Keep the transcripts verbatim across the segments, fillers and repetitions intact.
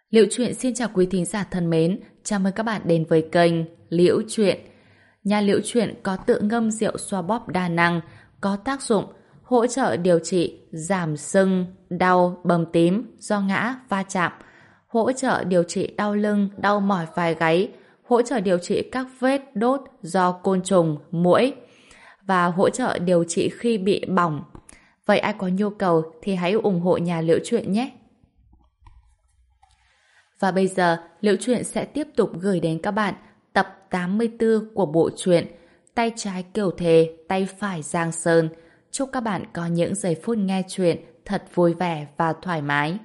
Liễu Chuyện xin chào quý thính giả thân mến, chào mừng các bạn đến với kênh Liễu Chuyện. Nhà Liễu Chuyện có tự ngâm rượu xoa bóp đa năng, có tác dụng hỗ trợ điều trị giảm sưng, đau, bầm tím do ngã, va chạm, hỗ trợ điều trị đau lưng, đau mỏi vai gáy, hỗ trợ điều trị các vết đốt do côn trùng, muỗi và hỗ trợ điều trị khi bị bỏng. Vậy ai có nhu cầu thì hãy ủng hộ nhà Liễu Chuyện nhé. Và bây giờ, Liễu Chuyện sẽ tiếp tục gửi đến các bạn tập tám mươi tư của bộ truyện Tay trái Kiều Thề, tay phải Giang Sơn. Chúc các bạn có những giây phút nghe chuyện thật vui vẻ và thoải mái.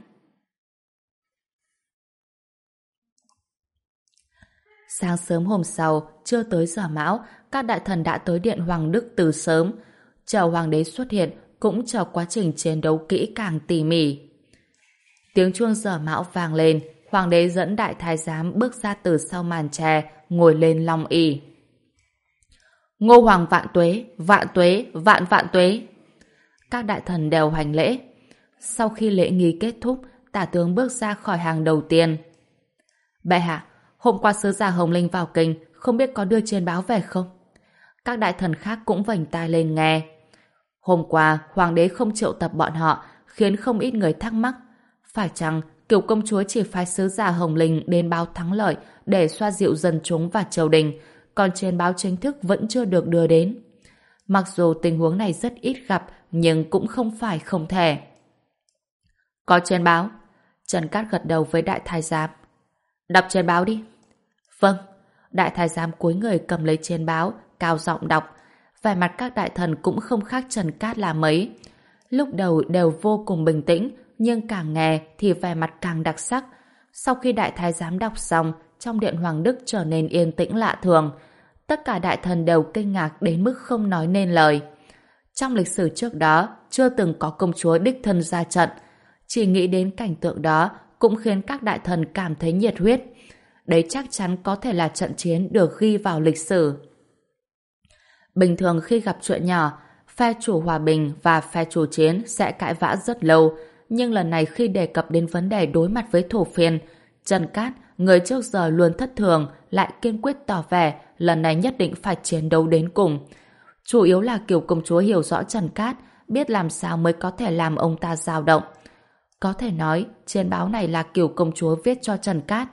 Sáng sớm hôm sau, chưa tới giờ mão, các đại thần đã tới điện Hoàng Đức từ sớm. Chờ Hoàng đế xuất hiện, cũng chờ quá trình chiến đấu kỹ càng tỉ mỉ. Tiếng chuông giờ mão vang lên, Hoàng đế dẫn đại thái giám bước ra từ sau màn tre, ngồi lên long ỷ. Ngô Hoàng vạn tuế, vạn tuế, vạn vạn tuế. Các đại thần đều hành lễ. Sau khi lễ nghi kết thúc, tả tướng bước ra khỏi hàng đầu tiên. Bệ hạ, hôm qua sứ giả Hồng Linh vào kinh, không biết có đưa chiến báo về không? Các đại thần khác cũng vành tai lên nghe. Hôm qua, Hoàng đế không triệu tập bọn họ, khiến không ít người thắc mắc. Phải chăng Kiều công chúa chỉ phái sứ giả Hồng Linh đến báo thắng lợi để xoa dịu dân chúng và triều đình, còn chiến báo chính thức vẫn chưa được đưa đến? Mặc dù tình huống này rất ít gặp, nhưng cũng không phải không thể. Có chiến báo. Trần Cát gật đầu với đại thái giám. Đọc chiến báo đi. Vâng. Đại thái giám cúi người cầm lấy chiến báo, cao giọng đọc. Vẻ mặt các đại thần cũng không khác Trần Cát là mấy. Lúc đầu đều vô cùng bình tĩnh, nhưng càng nghe thì vẻ mặt càng đặc sắc. Sau khi đại thái giám đọc xong, trong điện Hoàng Đức trở nên yên tĩnh lạ thường. Tất cả đại thần đều kinh ngạc đến mức không nói nên lời. Trong lịch sử trước đó, chưa từng có công chúa đích thân ra trận. Chỉ nghĩ đến cảnh tượng đó cũng khiến các đại thần cảm thấy nhiệt huyết. Đấy chắc chắn có thể là trận chiến được ghi vào lịch sử. Bình thường khi gặp chuyện nhỏ, phe chủ hòa bình và phe chủ chiến sẽ cãi vã rất lâu. Nhưng lần này khi đề cập đến vấn đề đối mặt với thổ phiên, Trần Cát, người trước giờ luôn thất thường, lại kiên quyết tỏ vẻ lần này nhất định phải chiến đấu đến cùng. Chủ yếu là Kiều công chúa hiểu rõ Trần Cát, biết làm sao mới có thể làm ông ta dao động. Có thể nói, chiến báo này là Kiều công chúa viết cho Trần Cát.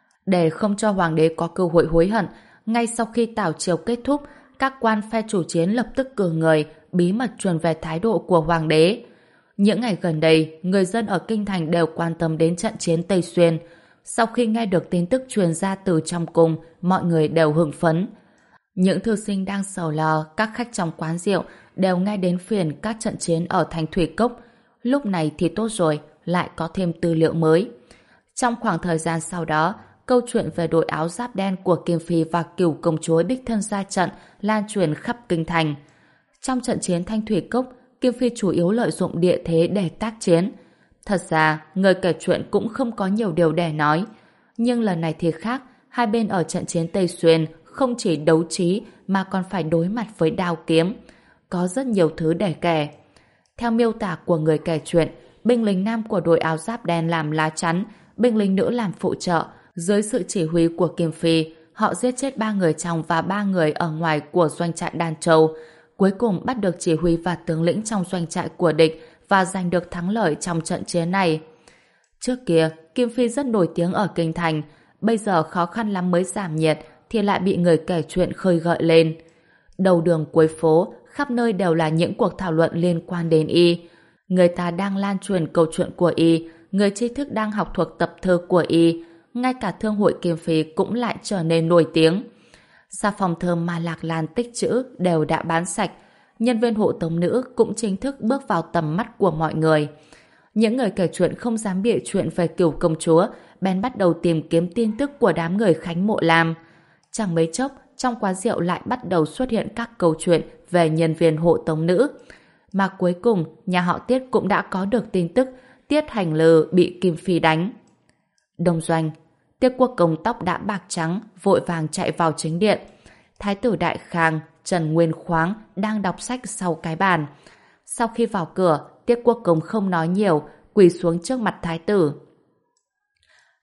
Để không cho hoàng đế có cơ hội hối hận, ngay sau khi tảo triều kết thúc, các quan phe chủ chiến lập tức cử người, bí mật truyền về thái độ của hoàng đế. Những ngày gần đây, người dân ở Kinh Thành đều quan tâm đến trận chiến Tây Xuyên. Sau khi nghe được tin tức truyền ra từ trong cung, mọi người đều hưng phấn. Những thư sinh đang sầu lo, các khách trong quán rượu đều nghe đến phiền các trận chiến ở thành Thủy Cốc. Lúc này thì tốt rồi, lại có thêm tư liệu mới. Trong khoảng thời gian sau đó, câu chuyện về đội áo giáp đen của Kim Phi và Cửu công chúa đích thân ra trận lan truyền khắp Kinh Thành. Trong trận chiến Thanh Thủy Cốc, Kim Phi chủ yếu lợi dụng địa thế để tác chiến. Thật ra, người kể chuyện cũng không có nhiều điều để nói. Nhưng lần này thì khác, hai bên ở trận chiến Tây Xuyên không chỉ đấu trí mà còn phải đối mặt với đao kiếm. Có rất nhiều thứ để kể. Theo miêu tả của người kể chuyện, binh lính nam của đội áo giáp đen làm lá chắn, binh lính nữ làm phụ trợ. Dưới sự chỉ huy của Kim Phi, họ giết chết ba người trong và ba người ở ngoài của doanh trại Đan Châu. Cuối cùng bắt được chỉ huy và tướng lĩnh trong doanh trại của địch và giành được thắng lợi trong trận chiến này. Trước kia, Kim Phi rất nổi tiếng ở Kinh Thành, bây giờ khó khăn lắm mới giảm nhiệt thì lại bị người kể chuyện khơi gợi lên. Đầu đường cuối phố, khắp nơi đều là những cuộc thảo luận liên quan đến y. Người ta đang lan truyền câu chuyện của y, người tri thức đang học thuộc tập thơ của y, ngay cả thương hội Kim Phi cũng lại trở nên nổi tiếng. Xà phòng thơm mà Lạc Lan tích trữ đều đã bán sạch, nhân viên hộ tống nữ cũng chính thức bước vào tầm mắt của mọi người. Những người kể chuyện không dám bịa chuyện về Cửu công chúa, bèn bắt đầu tìm kiếm tin tức của đám người Khánh Mộ Lam. Chẳng mấy chốc, trong quán rượu lại bắt đầu xuất hiện các câu chuyện về nhân viên hộ tống nữ. Mà cuối cùng, nhà họ Tiết cũng đã có được tin tức Tiết Hành Lừ bị Kim Phi đánh. Đông doanh, Tiết Quốc công tóc đã bạc trắng, vội vàng chạy vào chính điện. Thái tử Đại Khang, Trần Nguyên Khoáng đang đọc sách sau cái bàn. Sau khi vào cửa, Tiết Quốc công không nói nhiều, quỳ xuống trước mặt thái tử.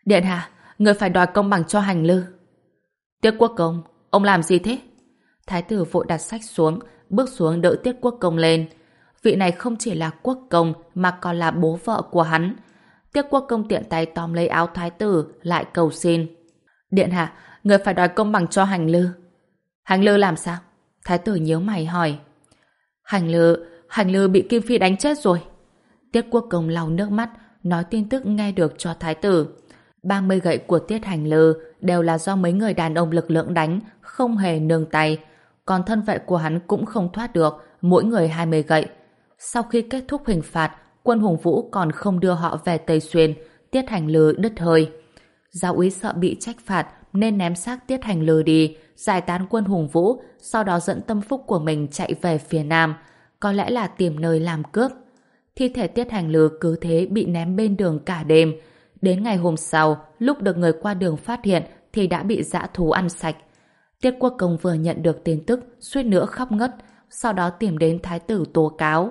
Điện hạ, người phải đòi công bằng cho Hành Lư. Tiết Quốc Công, ông làm gì thế? Thái tử vội đặt sách xuống, bước xuống đỡ Tiết Quốc Công lên. Vị này không chỉ là quốc công mà còn là bố vợ của hắn. Tiết Quốc Công tiện tay tóm lấy áo thái tử, lại cầu xin. Điện hạ, người phải đòi công bằng cho Hành Lư. Hành Lư làm sao? Thái tử nhíu mày hỏi. Hành Lư, Hành Lư bị Kim Phi đánh chết rồi. Tiết Quốc Công lau nước mắt, nói tin tức nghe được cho thái tử. ba mươi gậy của Tiết Hành Lư đều là do mấy người đàn ông lực lượng đánh, không hề nương tay. Còn thân vệ của hắn cũng không thoát được, mỗi người hai mươi gậy. Sau khi kết thúc hình phạt, quân Hùng Vũ còn không đưa họ về Tây Xuyên, Tiết Hành Lư đứt hơi. Giáo úy sợ bị trách phạt nên ném xác Tiết Hành Lư đi, giải tán quân Hùng Vũ, sau đó dẫn tâm phúc của mình chạy về phía Nam, có lẽ là tìm nơi làm cướp. Thi thể Tiết Hành Lư cứ thế bị ném bên đường cả đêm. Đến ngày hôm sau, lúc được người qua đường phát hiện thì đã bị dã thú ăn sạch. Tiết Quốc Công vừa nhận được tin tức, suýt nữa khóc ngất, sau đó tìm đến thái tử tố cáo.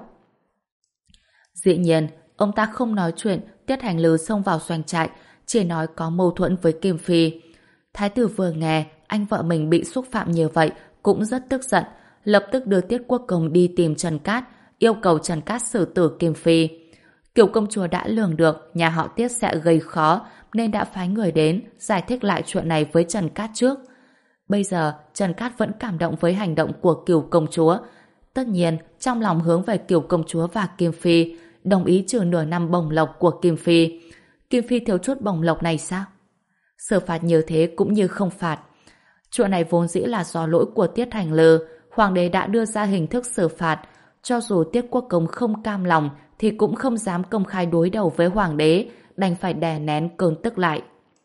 Dĩ nhiên, ông ta không nói chuyện Tiết Hành Lư xông vào doanh trại, chỉ nói có mâu thuẫn với Kim Phi. Thái tử vừa nghe anh vợ mình bị xúc phạm như vậy cũng rất tức giận, lập tức đưa Tiết Quốc Công đi tìm Trần Cát, yêu cầu Trần Cát xử tử Kim Phi. Kiều công chúa đã lường được nhà họ Tiết sẽ gây khó nên đã phái người đến giải thích lại chuyện này với Trần Cát trước. Bây giờ Trần Cát vẫn cảm động với hành động của Kiều công chúa. Tất nhiên trong lòng hướng về Kiều công chúa và Kim Phi, đồng ý trừ nửa năm bổng lộc của Kim Phi. Kim Phi thiếu chút bổng lộc này sao? Xử phạt như thế cũng như không phạt. Chuyện này vốn dĩ là do lỗi của Tiết Hành Lư, hoàng đế đã đưa ra hình thức xử phạt. Cho dù Tiết Quốc Công không cam lòng thì cũng không dám công khai đối đầu với hoàng đế, đành phải đè nén cơn tức lại.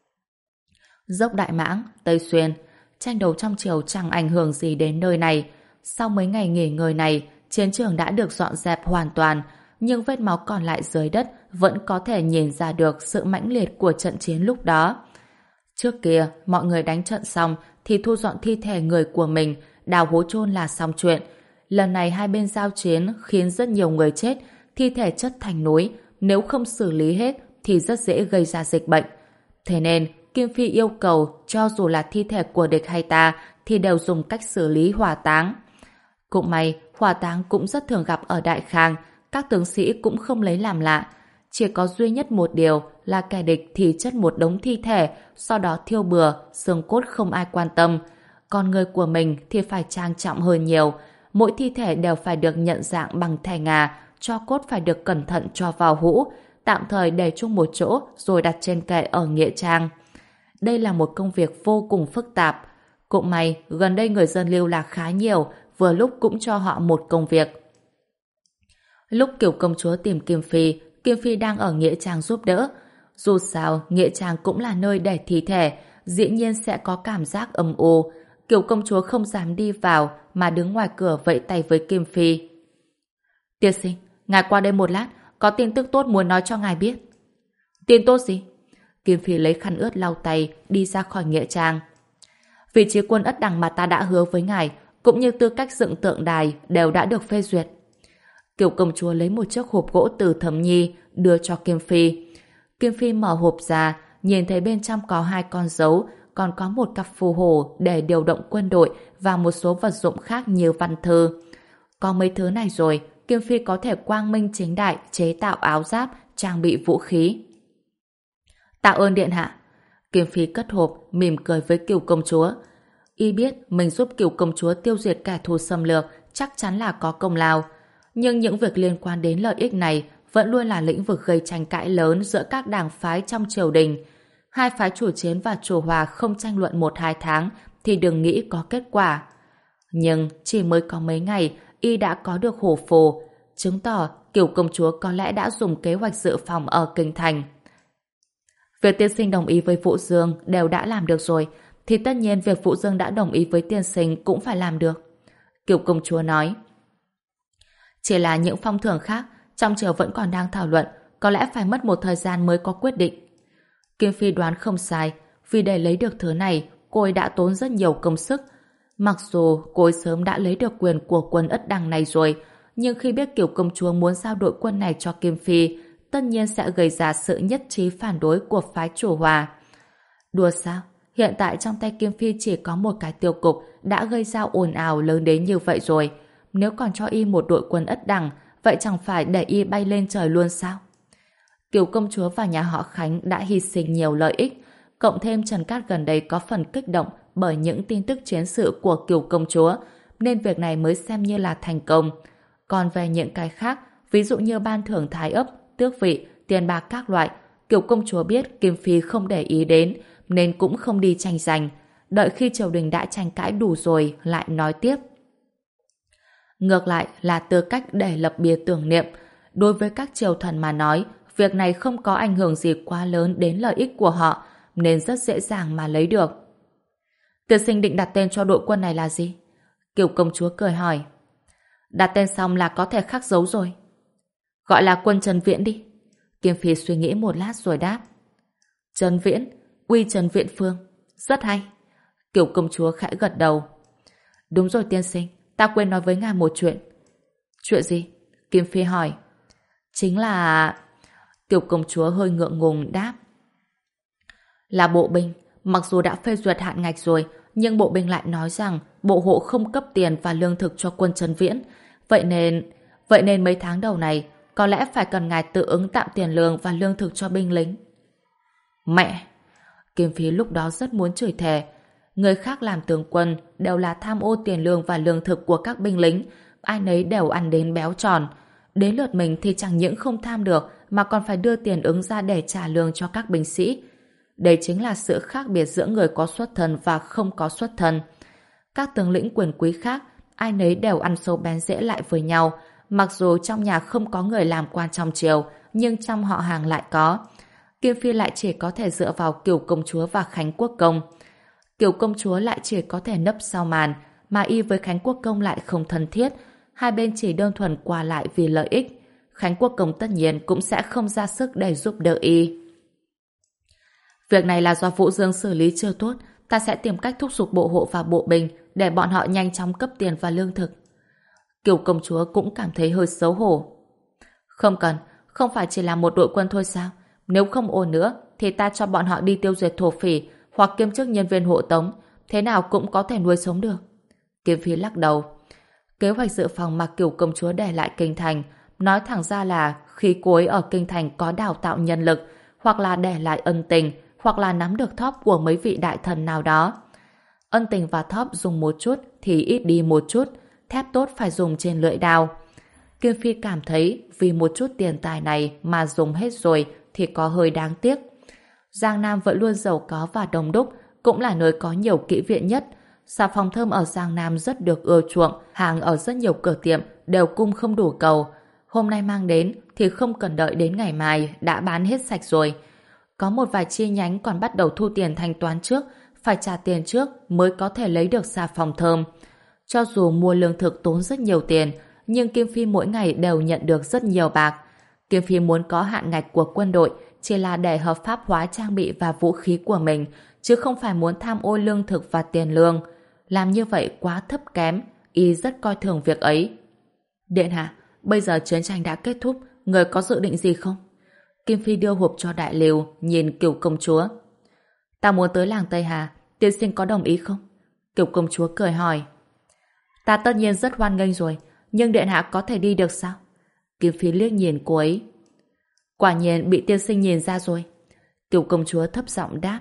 Dốc Đại Mãng, Tây Xuyên, tranh đấu trong triều chẳng ảnh hưởng gì đến nơi này. Sau mấy ngày nghỉ ngơi này, chiến trường đã được dọn dẹp hoàn toàn, nhưng vết máu còn lại dưới đất vẫn có thể nhìn ra được sự mãnh liệt của trận chiến lúc đó. Trước kia, mọi người đánh trận xong thì thu dọn thi thể người của mình, đào hố chôn là xong chuyện. Lần này hai bên giao chiến khiến rất nhiều người chết, thi thể chất thành núi, nếu không xử lý hết thì rất dễ gây ra dịch bệnh. Thế nên, Kim Phi yêu cầu cho dù là thi thể của địch hay ta thì đều dùng cách xử lý hỏa táng. Cũng may, hỏa táng cũng rất thường gặp ở Đại Khang, các tướng sĩ cũng không lấy làm lạ. Chỉ có duy nhất một điều là kẻ địch thì chất một đống thi thể, sau đó thiêu bừa, xương cốt không ai quan tâm. Còn người của mình thì phải trang trọng hơn nhiều. Mỗi thi thể đều phải được nhận dạng bằng thẻ ngà, tro cốt phải được cẩn thận cho vào hũ, tạm thời để chung một chỗ rồi đặt trên kệ ở nghĩa trang. Đây là một công việc vô cùng phức tạp. Cũng may, gần đây người dân lưu lạc khá nhiều, vừa lúc cũng cho họ một công việc. Lúc Kiều công chúa tìm Kim Phi, Kim Phi đang ở nghĩa trang giúp đỡ. Dù sao, nghĩa trang cũng là nơi để thi thể, dĩ nhiên sẽ có cảm giác âm u. Kiều công chúa không dám đi vào mà đứng ngoài cửa vẫy tay với Kim Phi. Tiên sinh, ngài qua đây một lát, có tin tức tốt muốn nói cho ngài biết. Tin tốt gì? Kim Phi lấy khăn ướt lau tay, đi ra khỏi nghĩa trang. Vị trí quân ất đằng mà ta đã hứa với ngài, cũng như tư cách dựng tượng đài đều đã được phê duyệt. Kiều công chúa lấy một chiếc hộp gỗ từ Thẩm Nhi đưa cho Kim Phi. Kim Phi mở hộp ra, nhìn thấy bên trong có hai con dấu, còn có một cặp phù hồ để điều động quân đội và một số vật dụng khác như văn thư. Có mấy thứ này rồi, Kim Phi có thể quang minh chính đại chế tạo áo giáp, trang bị vũ khí. Tạ ơn điện hạ. Kim Phi cất hộp, mỉm cười với Kiều công chúa. Y biết mình giúp Kiều công chúa tiêu diệt kẻ thù xâm lược chắc chắn là có công lao. Nhưng những việc liên quan đến lợi ích này vẫn luôn là lĩnh vực gây tranh cãi lớn giữa các đảng phái trong triều đình. Hai phái chủ chiến và chủ hòa không tranh luận một hai tháng thì đừng nghĩ có kết quả. Nhưng chỉ mới có mấy ngày, Y đã có được hổ phù, chứng tỏ Kiều công chúa có lẽ đã dùng kế hoạch dự phòng ở kinh thành. Việc tiên sinh đồng ý với Vũ Dương đều đã làm được rồi, thì tất nhiên việc Vũ Dương đã đồng ý với tiên sinh cũng phải làm được. Kiều công chúa nói. Chỉ là những phong thưởng khác, trong triều vẫn còn đang thảo luận, có lẽ phải mất một thời gian mới có quyết định. Kim Phi đoán không sai, vì để lấy được thứ này, cô ấy đã tốn rất nhiều công sức. Mặc dù cô ấy sớm đã lấy được quyền của quân ất đằng này rồi, nhưng khi biết Kiều công chúa muốn giao đội quân này cho Kim Phi, tất nhiên sẽ gây ra sự nhất trí phản đối của phái chủ hòa. Đùa sao? Hiện tại trong tay Kim Phi chỉ có một cái tiêu cục đã gây ra ồn ào lớn đến như vậy rồi. Nếu còn cho y một đội quân ất đẳng, vậy chẳng phải để y bay lên trời luôn sao? Kiều công chúa và nhà họ Khánh đã hy sinh nhiều lợi ích, cộng thêm Trần Cát gần đây có phần kích động bởi những tin tức chiến sự của Kiều công chúa, nên việc này mới xem như là thành công. Còn về những cái khác, ví dụ như ban thưởng thái ấp, tước vị, tiền bạc các loại, Kiều công chúa biết Kim Phi không để ý đến, nên cũng không đi tranh giành. Đợi khi triều đình đã tranh cãi đủ rồi lại nói tiếp. Ngược lại là tư cách để lập bia tưởng niệm. Đối với các triều thần mà nói, việc này không có ảnh hưởng gì quá lớn đến lợi ích của họ, nên rất dễ dàng mà lấy được. Tiên sinh định đặt tên cho đội quân này là gì? Kiều công chúa cười hỏi. Đặt tên xong là có thể khắc dấu rồi. Gọi là quân Trần Viễn đi. Kim Phi suy nghĩ một lát rồi đáp. Trần Viễn, uy Trần Viễn Phương. Rất hay. Kiều công chúa khẽ gật đầu. Đúng rồi tiên sinh, ta quên nói với ngài một chuyện. Chuyện gì? Kim Phi hỏi. Chính là... Kiều công chúa hơi ngượng ngùng đáp. Là bộ binh, mặc dù đã phê duyệt hạn ngạch rồi, nhưng bộ binh lại nói rằng bộ hộ không cấp tiền và lương thực cho quân Trần Viễn. Vậy nên... Vậy nên mấy tháng đầu này, có lẽ phải cần ngài tự ứng tạm tiền lương và lương thực cho binh lính. Mẹ! Kim Phi lúc đó rất muốn chửi thề. Người khác làm tướng quân đều là tham ô tiền lương và lương thực của các binh lính, ai nấy đều ăn đến béo tròn. Đến lượt mình thì chẳng những không tham được mà còn phải đưa tiền ứng ra để trả lương cho các binh sĩ. Đây chính là sự khác biệt giữa người có xuất thân và không có xuất thân. Các tướng lĩnh quyền quý khác, ai nấy đều ăn sâu bén rễ lại với nhau, mặc dù trong nhà không có người làm quan trong triều, nhưng trong họ hàng lại có. Kim Phi lại chỉ có thể dựa vào Kiều công chúa và Khánh Quốc công. Kiều công chúa lại chỉ có thể nấp sau màn, mà y với Khánh Quốc công lại không thân thiết, hai bên chỉ đơn thuần qua lại vì lợi ích. Khánh Quốc công tất nhiên cũng sẽ không ra sức để giúp đỡ y. Việc này là do Vũ Dương xử lý chưa tốt, ta sẽ tìm cách thúc giục bộ hộ và bộ binh để bọn họ nhanh chóng cấp tiền và lương thực. Kiều công chúa cũng cảm thấy hơi xấu hổ. Không cần, không phải chỉ là một đội quân thôi sao? Nếu không ổn nữa, thì ta cho bọn họ đi tiêu diệt thổ phỉ hoặc kiêm chức nhân viên hộ tống, thế nào cũng có thể nuôi sống được. Kim Phi lắc đầu. Kế hoạch dự phòng mà Kiều công chúa để lại kinh thành, nói thẳng ra là khi cô ấy ở kinh thành có đào tạo nhân lực, hoặc là để lại ân tình, hoặc là nắm được thóp của mấy vị đại thần nào đó. Ân tình và thóp dùng một chút thì ít đi một chút, thép tốt phải dùng trên lưỡi đao. Kim Phi cảm thấy vì một chút tiền tài này mà dùng hết rồi thì có hơi đáng tiếc. Giang Nam vẫn luôn giàu có và đông đúc, cũng là nơi có nhiều kỹ viện nhất. Xà phòng thơm ở Giang Nam rất được ưa chuộng, hàng ở rất nhiều cửa tiệm đều cung không đủ cầu. Hôm nay mang đến thì không cần đợi đến ngày mai đã bán hết sạch rồi. Có một vài chi nhánh còn bắt đầu thu tiền thanh toán trước, phải trả tiền trước mới có thể lấy được xà phòng thơm. Cho dù mua lương thực tốn rất nhiều tiền, nhưng Kim Phi mỗi ngày đều nhận được rất nhiều bạc. Kim Phi muốn có hạn ngạch của quân đội chỉ là để hợp pháp hóa trang bị và vũ khí của mình, chứ không phải muốn tham ô lương thực và tiền lương. Làm như vậy quá thấp kém, y rất coi thường việc ấy. Điện hạ, bây giờ chiến tranh đã kết thúc, người có dự định gì không? Kim Phi đưa hộp cho Đại Liêu, nhìn Kiều công chúa. Ta muốn tới làng Tây Hà, tiên sinh có đồng ý không? Kiều công chúa cười hỏi. Ta tất nhiên rất hoan nghênh rồi, nhưng điện hạ có thể đi được sao? Kim Phi liếc nhìn cô ấy. Quả nhiên bị tiên sinh nhìn ra rồi. Kiều công chúa thấp giọng đáp.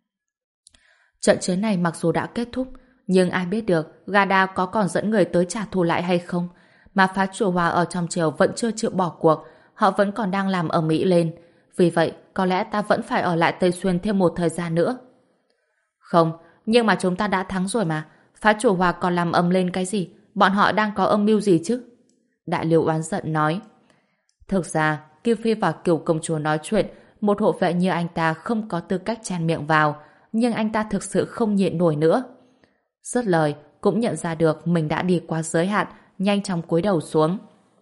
Trận chiến này mặc dù đã kết thúc, nhưng ai biết được Gada có còn dẫn người tới trả thù lại hay không? Mà phá chủ hòa ở trong triều vẫn chưa chịu bỏ cuộc, họ vẫn còn đang làm ở Mỹ lên. Vì vậy, có lẽ ta vẫn phải ở lại Tây Xuyên thêm một thời gian nữa. Không, nhưng mà chúng ta đã thắng rồi mà. Phá chủ hòa còn làm ầm lên cái gì? Bọn họ đang có âm mưu gì chứ? Đại Liêu oán giận nói. Thực ra, Kim Phi và Kiều công chúa nói chuyện, một hộ vệ như anh ta không có tư cách chen miệng vào, nhưng anh ta thực sự không nhịn nổi nữa. Dứt lời, cũng nhận ra được mình đã đi quá giới hạn, nhanh chóng cúi đầu xuống.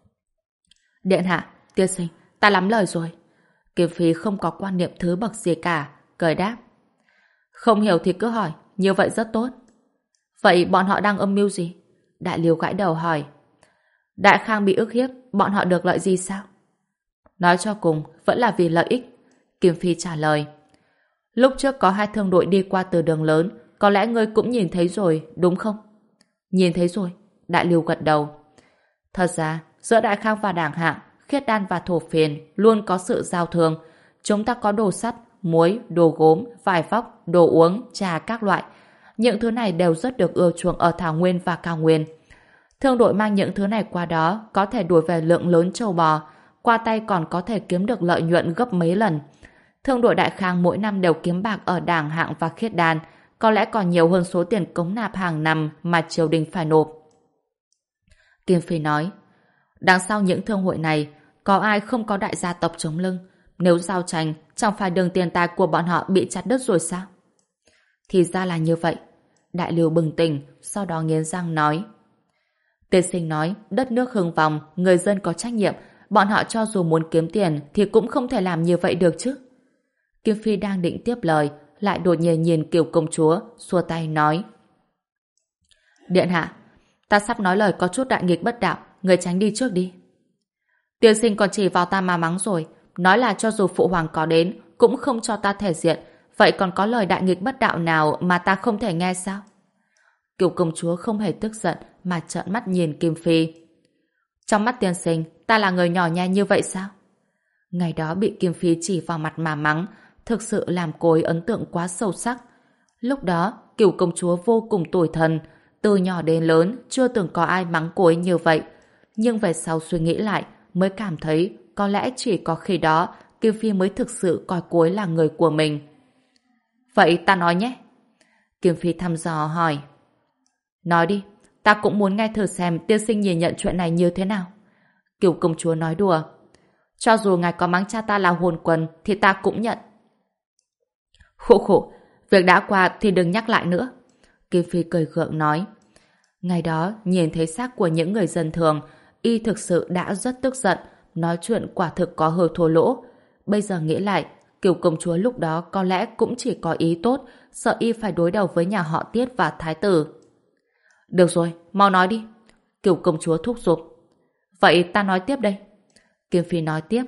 Điện hạ, tiên sinh, ta lắm lời rồi. Kim Phi không có quan niệm thứ bậc gì cả, cười đáp. Không hiểu thì cứ hỏi, như vậy rất tốt. Vậy bọn họ đang âm mưu gì? Đại Liêu gãi đầu hỏi. Đại Khang bị ức hiếp, bọn họ được lợi gì sao? Nói cho cùng, vẫn là vì lợi ích. Kim Phi trả lời. Lúc trước có hai thương đội đi qua từ đường lớn, có lẽ ngươi cũng nhìn thấy rồi, đúng không? Nhìn thấy rồi, Đại Lưu gật đầu. Thật ra, giữa Đại Khang và Đảng Hạng, Khiết Đan và Thổ Phiền luôn có sự giao thương. Chúng ta có đồ sắt, muối, đồ gốm, vải vóc, đồ uống, trà các loại. Những thứ này đều rất được ưa chuộng ở Thảo Nguyên và Cao Nguyên. Thương đội mang những thứ này qua đó có thể đuổi về lượng lớn châu bò, qua tay còn có thể kiếm được lợi nhuận gấp mấy lần. Thương đội Đại Khang mỗi năm đều kiếm bạc ở Đảng Hạng và Khiết Đan, có lẽ còn nhiều hơn số tiền cống nạp hàng năm mà triều đình phải nộp. Kim Phi nói, đằng sau những thương hội này, có ai không có đại gia tộc chống lưng? Nếu giao tranh, chẳng phải đường tiền tài của bọn họ bị chặt đứt rồi sao? Thì ra là như vậy. Đại Lưu bừng tỉnh, sau đó nghiến răng nói. Tiên sinh nói, đất nước hưng vong, người dân có trách nhiệm, bọn họ cho dù muốn kiếm tiền thì cũng không thể làm như vậy được chứ. Kim Phi đang định tiếp lời, lại đột nhiên nhìn Kiều công chúa, xua tay nói. Điện hạ, ta sắp nói lời có chút đại nghịch bất đạo, người tránh đi trước đi. Tiên sinh còn chỉ vào ta mà mắng rồi, nói là cho dù phụ hoàng có đến, cũng không cho ta thể diện, vậy còn có lời đại nghịch bất đạo nào mà ta không thể nghe sao? Kiều công chúa không hề tức giận mà trợn mắt nhìn Kim Phi. Trong mắt tiên sinh, ta là người nhỏ nhen như vậy sao? Ngày đó bị Kim Phi chỉ vào mặt mà mắng, thực sự làm cô ấy ấn tượng quá sâu sắc. Lúc đó, Kiều công chúa vô cùng tủi thân, từ nhỏ đến lớn chưa từng có ai mắng cô ấy như vậy. Nhưng về sau suy nghĩ lại, mới cảm thấy có lẽ chỉ có khi đó Kim Phi mới thực sự coi cô ấy là người của mình. Vậy ta nói nhé. Kim Phi thăm dò hỏi. Nói đi, ta cũng muốn nghe thử xem tiên sinh nhìn nhận chuyện này như thế nào. Kiều công chúa nói đùa. Cho dù ngài có mắng cha ta là hồn quần thì ta cũng nhận. Khổ khổ, việc đã qua thì đừng nhắc lại nữa. Kim Phi cười gượng nói. Ngày đó nhìn thấy xác của những người dân thường, y thực sự đã rất tức giận, nói chuyện quả thực có hơi thô lỗ. Bây giờ nghĩ lại, Kiều công chúa lúc đó có lẽ cũng chỉ có ý tốt, sợ y phải đối đầu với nhà họ Tiết và thái tử. Được rồi, mau nói đi. Kiều công chúa thúc giục. Vậy ta nói tiếp đây. Kim Phi nói tiếp.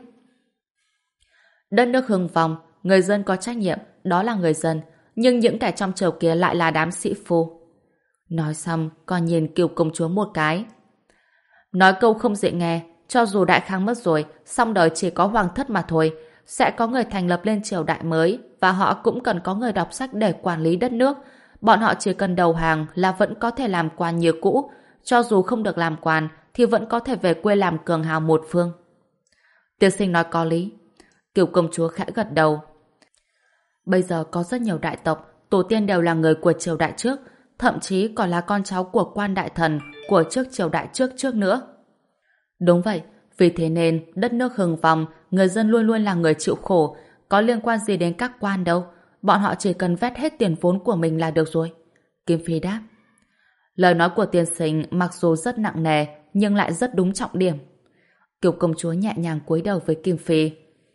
Đất nước hưng vong, người dân có trách nhiệm, đó là người dân, nhưng những kẻ trong triều kia lại là đám sĩ phu. Nói xong, còn nhìn Kiều công chúa một cái. Nói câu không dễ nghe, cho dù Đại Khang mất rồi, song đời chỉ có hoàng thất mà thôi, sẽ có người thành lập lên triều đại mới, và họ cũng cần có người đọc sách để quản lý đất nước. Bọn họ chỉ cần đầu hàng là vẫn có thể làm quan như cũ, cho dù không được làm quan thì vẫn có thể về quê làm cường hào một phương. Tiên sinh nói có lý. Kiều công chúa khẽ gật đầu. Bây giờ có rất nhiều đại tộc, tổ tiên đều là người của triều đại trước, thậm chí còn là con cháu của quan đại thần của trước triều đại trước trước nữa. Đúng vậy, vì thế nên đất nước hưng vong, người dân luôn luôn là người chịu khổ, có liên quan gì đến các quan đâu, bọn họ chỉ cần vét hết tiền vốn của mình là được rồi. Kim Phi đáp. Lời nói của tiên sinh mặc dù rất nặng nề, nhưng lại rất đúng trọng điểm. Kiều công chúa nhẹ nhàng cúi đầu với Kim Phi.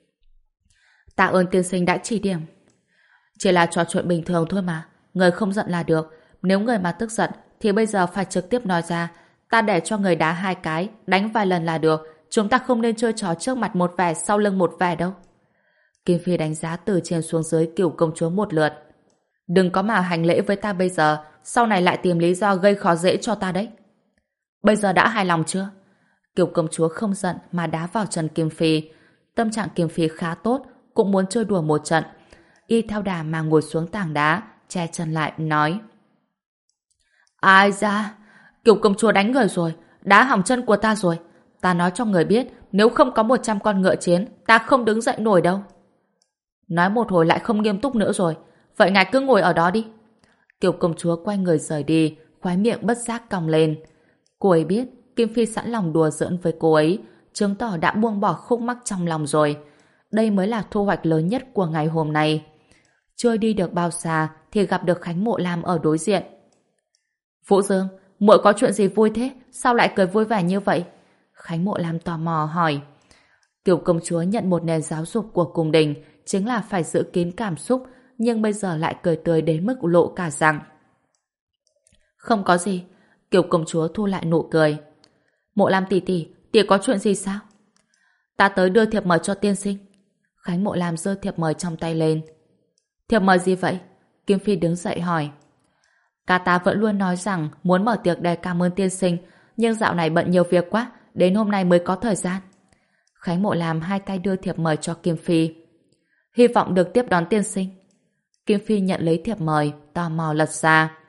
Tạ ơn tiên sinh đã chỉ điểm. Chỉ là trò chuyện bình thường thôi mà, người không giận là được. Nếu người mà tức giận thì bây giờ phải trực tiếp nói ra. Ta để cho người đá hai cái, đánh vài lần là được. Chúng ta không nên chơi trò trước mặt một vẻ, sau lưng một vẻ đâu. Kim Phi đánh giá từ trên xuống dưới Kiều công chúa một lượt. Đừng có mà hành lễ với ta bây giờ, sau này lại tìm lý do gây khó dễ cho ta đấy. Bây giờ đã hài lòng chưa? Kiều công chúa không giận mà đá vào chân Kim Phi. Tâm trạng Kim Phi khá tốt, cũng muốn chơi đùa một trận. Y theo đà mà ngồi xuống tảng đá, che chân lại, nói. Ai da, Kiều công chúa đánh người rồi, đá hỏng chân của ta rồi. Ta nói cho người biết, nếu không có một trăm con ngựa chiến, ta không đứng dậy nổi đâu. Nói một hồi lại không nghiêm túc nữa rồi, vậy ngài cứ ngồi ở đó đi. Kiều công chúa quay người rời đi, khóe miệng bất giác cong lên. Cô ấy biết Kim Phi sẵn lòng đùa giỡn với cô ấy, chứng tỏ đã buông bỏ khúc mắc trong lòng rồi. Đây mới là thu hoạch lớn nhất của ngày hôm nay. Chưa đi được bao xa thì gặp được Khánh Mộ Lam ở đối diện. Vũ Dương, muội có chuyện gì vui thế? Sao lại cười vui vẻ như vậy? Khánh Mộ Lam tò mò hỏi. Kiều công chúa nhận một nền giáo dục của cung đình, chính là phải giữ kín cảm xúc, nhưng bây giờ lại cười tươi đến mức lộ cả răng. Không có gì. Kiều công chúa thu lại nụ cười. Mộ Lam tỷ tỷ, tỷ có chuyện gì sao? Ta tới đưa thiệp mời cho tiên sinh. Khánh Mộ Lam giơ thiệp mời trong tay lên. Thiệp mời gì vậy? Kim Phi đứng dậy hỏi. Cả ta vẫn luôn nói rằng muốn mở tiệc để cảm ơn tiên sinh, nhưng dạo này bận nhiều việc quá, đến hôm nay mới có thời gian. Khánh Mộ Lam hai tay đưa thiệp mời cho Kim Phi. Hy vọng được tiếp đón tiên sinh. Kim Phi nhận lấy thiệp mời, tò mò lật ra.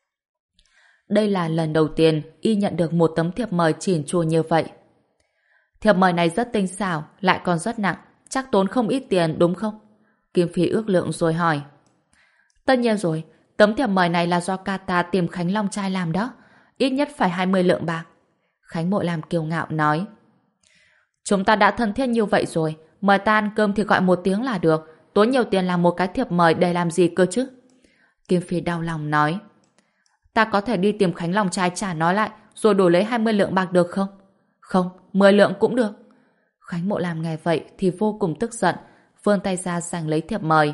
Đây là lần đầu tiên y nhận được một tấm thiệp mời chỉn chu như vậy. Thiệp mời này rất tinh xảo, lại còn rất nặng, chắc tốn không ít tiền đúng không? Kim Phi ước lượng rồi hỏi. Tất nhiên rồi, tấm thiệp mời này là do Kata tìm Khánh Long trai làm đó, ít nhất phải hai mươi lượng bạc. Khánh Mộ Lam kiêu ngạo nói. Chúng ta đã thân thiết như vậy rồi, mời ta ăn cơm thì gọi một tiếng là được, tốn nhiều tiền làm một cái thiệp mời để làm gì cơ chứ? Kim Phi đau lòng nói. Ta có thể đi tìm Khánh Long trai trả nói lại, rồi đổi lấy hai mươi lượng bạc được không? Không, mười lượng cũng được. Khánh Mộ Lam nghe vậy thì vô cùng tức giận, vươn tay ra giành lấy thiệp mời.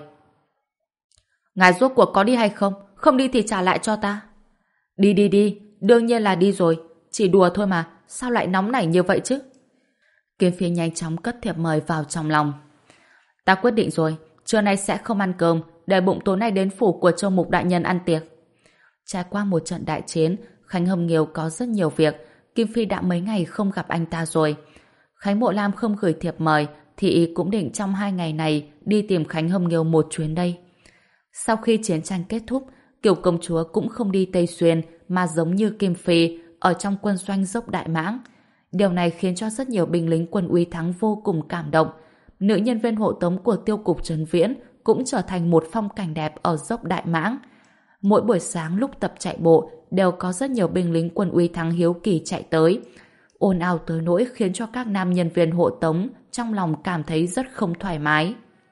Ngài rốt cuộc có đi hay không? Không đi thì trả lại cho ta. Đi đi đi, đương nhiên là đi rồi, chỉ đùa thôi mà, sao lại nóng nảy như vậy chứ? Kim Phi nhanh chóng cất thiệp mời vào trong lòng. Ta quyết định rồi, trưa nay sẽ không ăn cơm, để bụng tối nay đến phủ của Châu Mục đại nhân ăn tiệc. Trải qua một trận đại chiến, Khánh Hồng Nghiêu có rất nhiều việc, Kim Phi đã mấy ngày không gặp anh ta rồi. Khánh Mộ Lam không gửi thiệp mời, thì ý cũng định trong hai ngày này đi tìm Khánh Hồng Nghiêu một chuyến đây. Sau khi chiến tranh kết thúc, Kiều công chúa cũng không đi Tây Xuyên mà giống như Kim Phi ở trong quân doanh dốc Đại Mãng. Điều này khiến cho rất nhiều binh lính quân Uy Thắng vô cùng cảm động. Nữ nhân viên hộ tống của tiêu cục Trấn Viễn cũng trở thành một phong cảnh đẹp ở dốc Đại Mãng. Mỗi buổi sáng lúc tập chạy bộ đều có rất nhiều binh lính quân Uy Thắng hiếu kỳ chạy tới. Ồn ào tới nỗi khiến cho các nam nhân viên hộ tống trong lòng cảm thấy rất không thoải mái.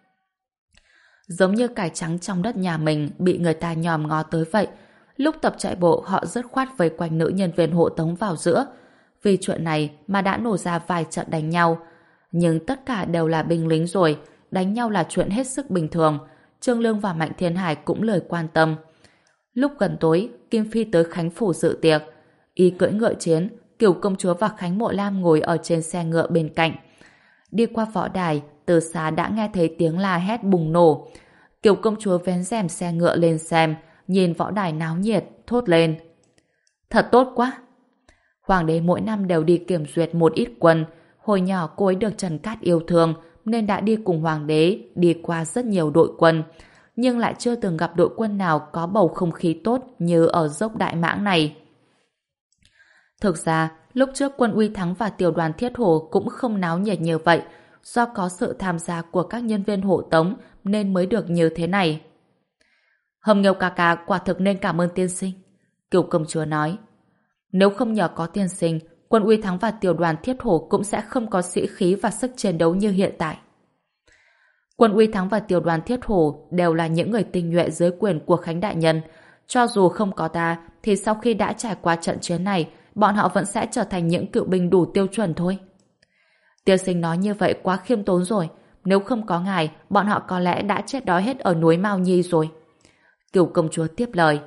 Giống như cải trắng trong đất nhà mình bị người ta nhòm ngó tới vậy. Lúc tập chạy bộ họ rất khoát vây quanh nữ nhân viên hộ tống vào giữa. Vì chuyện này mà đã nổ ra vài trận đánh nhau. Nhưng tất cả đều là binh lính rồi, đánh nhau là chuyện hết sức bình thường. Trương Lương và Mạnh Thiên Hải cũng lời quan tâm. Lúc gần tối, Kim Phi tới Khánh Phủ dự tiệc. Y cưỡi ngựa chiến, Kiều công chúa và Khánh Mộ Lam ngồi ở trên xe ngựa bên cạnh. Đi qua võ đài, từ xa đã nghe thấy tiếng la hét bùng nổ. Kiều công chúa vén rèm xe ngựa lên xem, nhìn võ đài náo nhiệt, thốt lên. Thật tốt quá! Hoàng đế mỗi năm đều đi kiểm duyệt một ít quân. Hồi nhỏ cô ấy được Trần Cát yêu thương, nên đã đi cùng Hoàng đế, đi qua rất nhiều đội quân. Nhưng lại chưa từng gặp đội quân nào có bầu không khí tốt như ở dốc Đại Mãng này. Thực ra, lúc trước quân Uy Thắng và tiểu đoàn Thiết Hổ cũng không náo nhiệt như vậy, do có sự tham gia của các nhân viên hộ tống nên mới được như thế này. Hồng Nghiêu ca ca quả thực nên cảm ơn tiên sinh. Kiều công chúa nói. Nếu không nhờ có tiên sinh, quân Uy Thắng và tiểu đoàn Thiết Hổ cũng sẽ không có sĩ khí và sức chiến đấu như hiện tại. Quân Uy Thắng và tiểu đoàn Thiết Hổ đều là những người tinh nhuệ dưới quyền của Khánh đại nhân. Cho dù không có ta, thì sau khi đã trải qua trận chiến này, bọn họ vẫn sẽ trở thành những cựu binh đủ tiêu chuẩn thôi. Tiên sinh nói như vậy quá khiêm tốn rồi. Nếu không có ngài, bọn họ có lẽ đã chết đói hết ở núi Mao Nhi rồi. Kiều công chúa tiếp lời.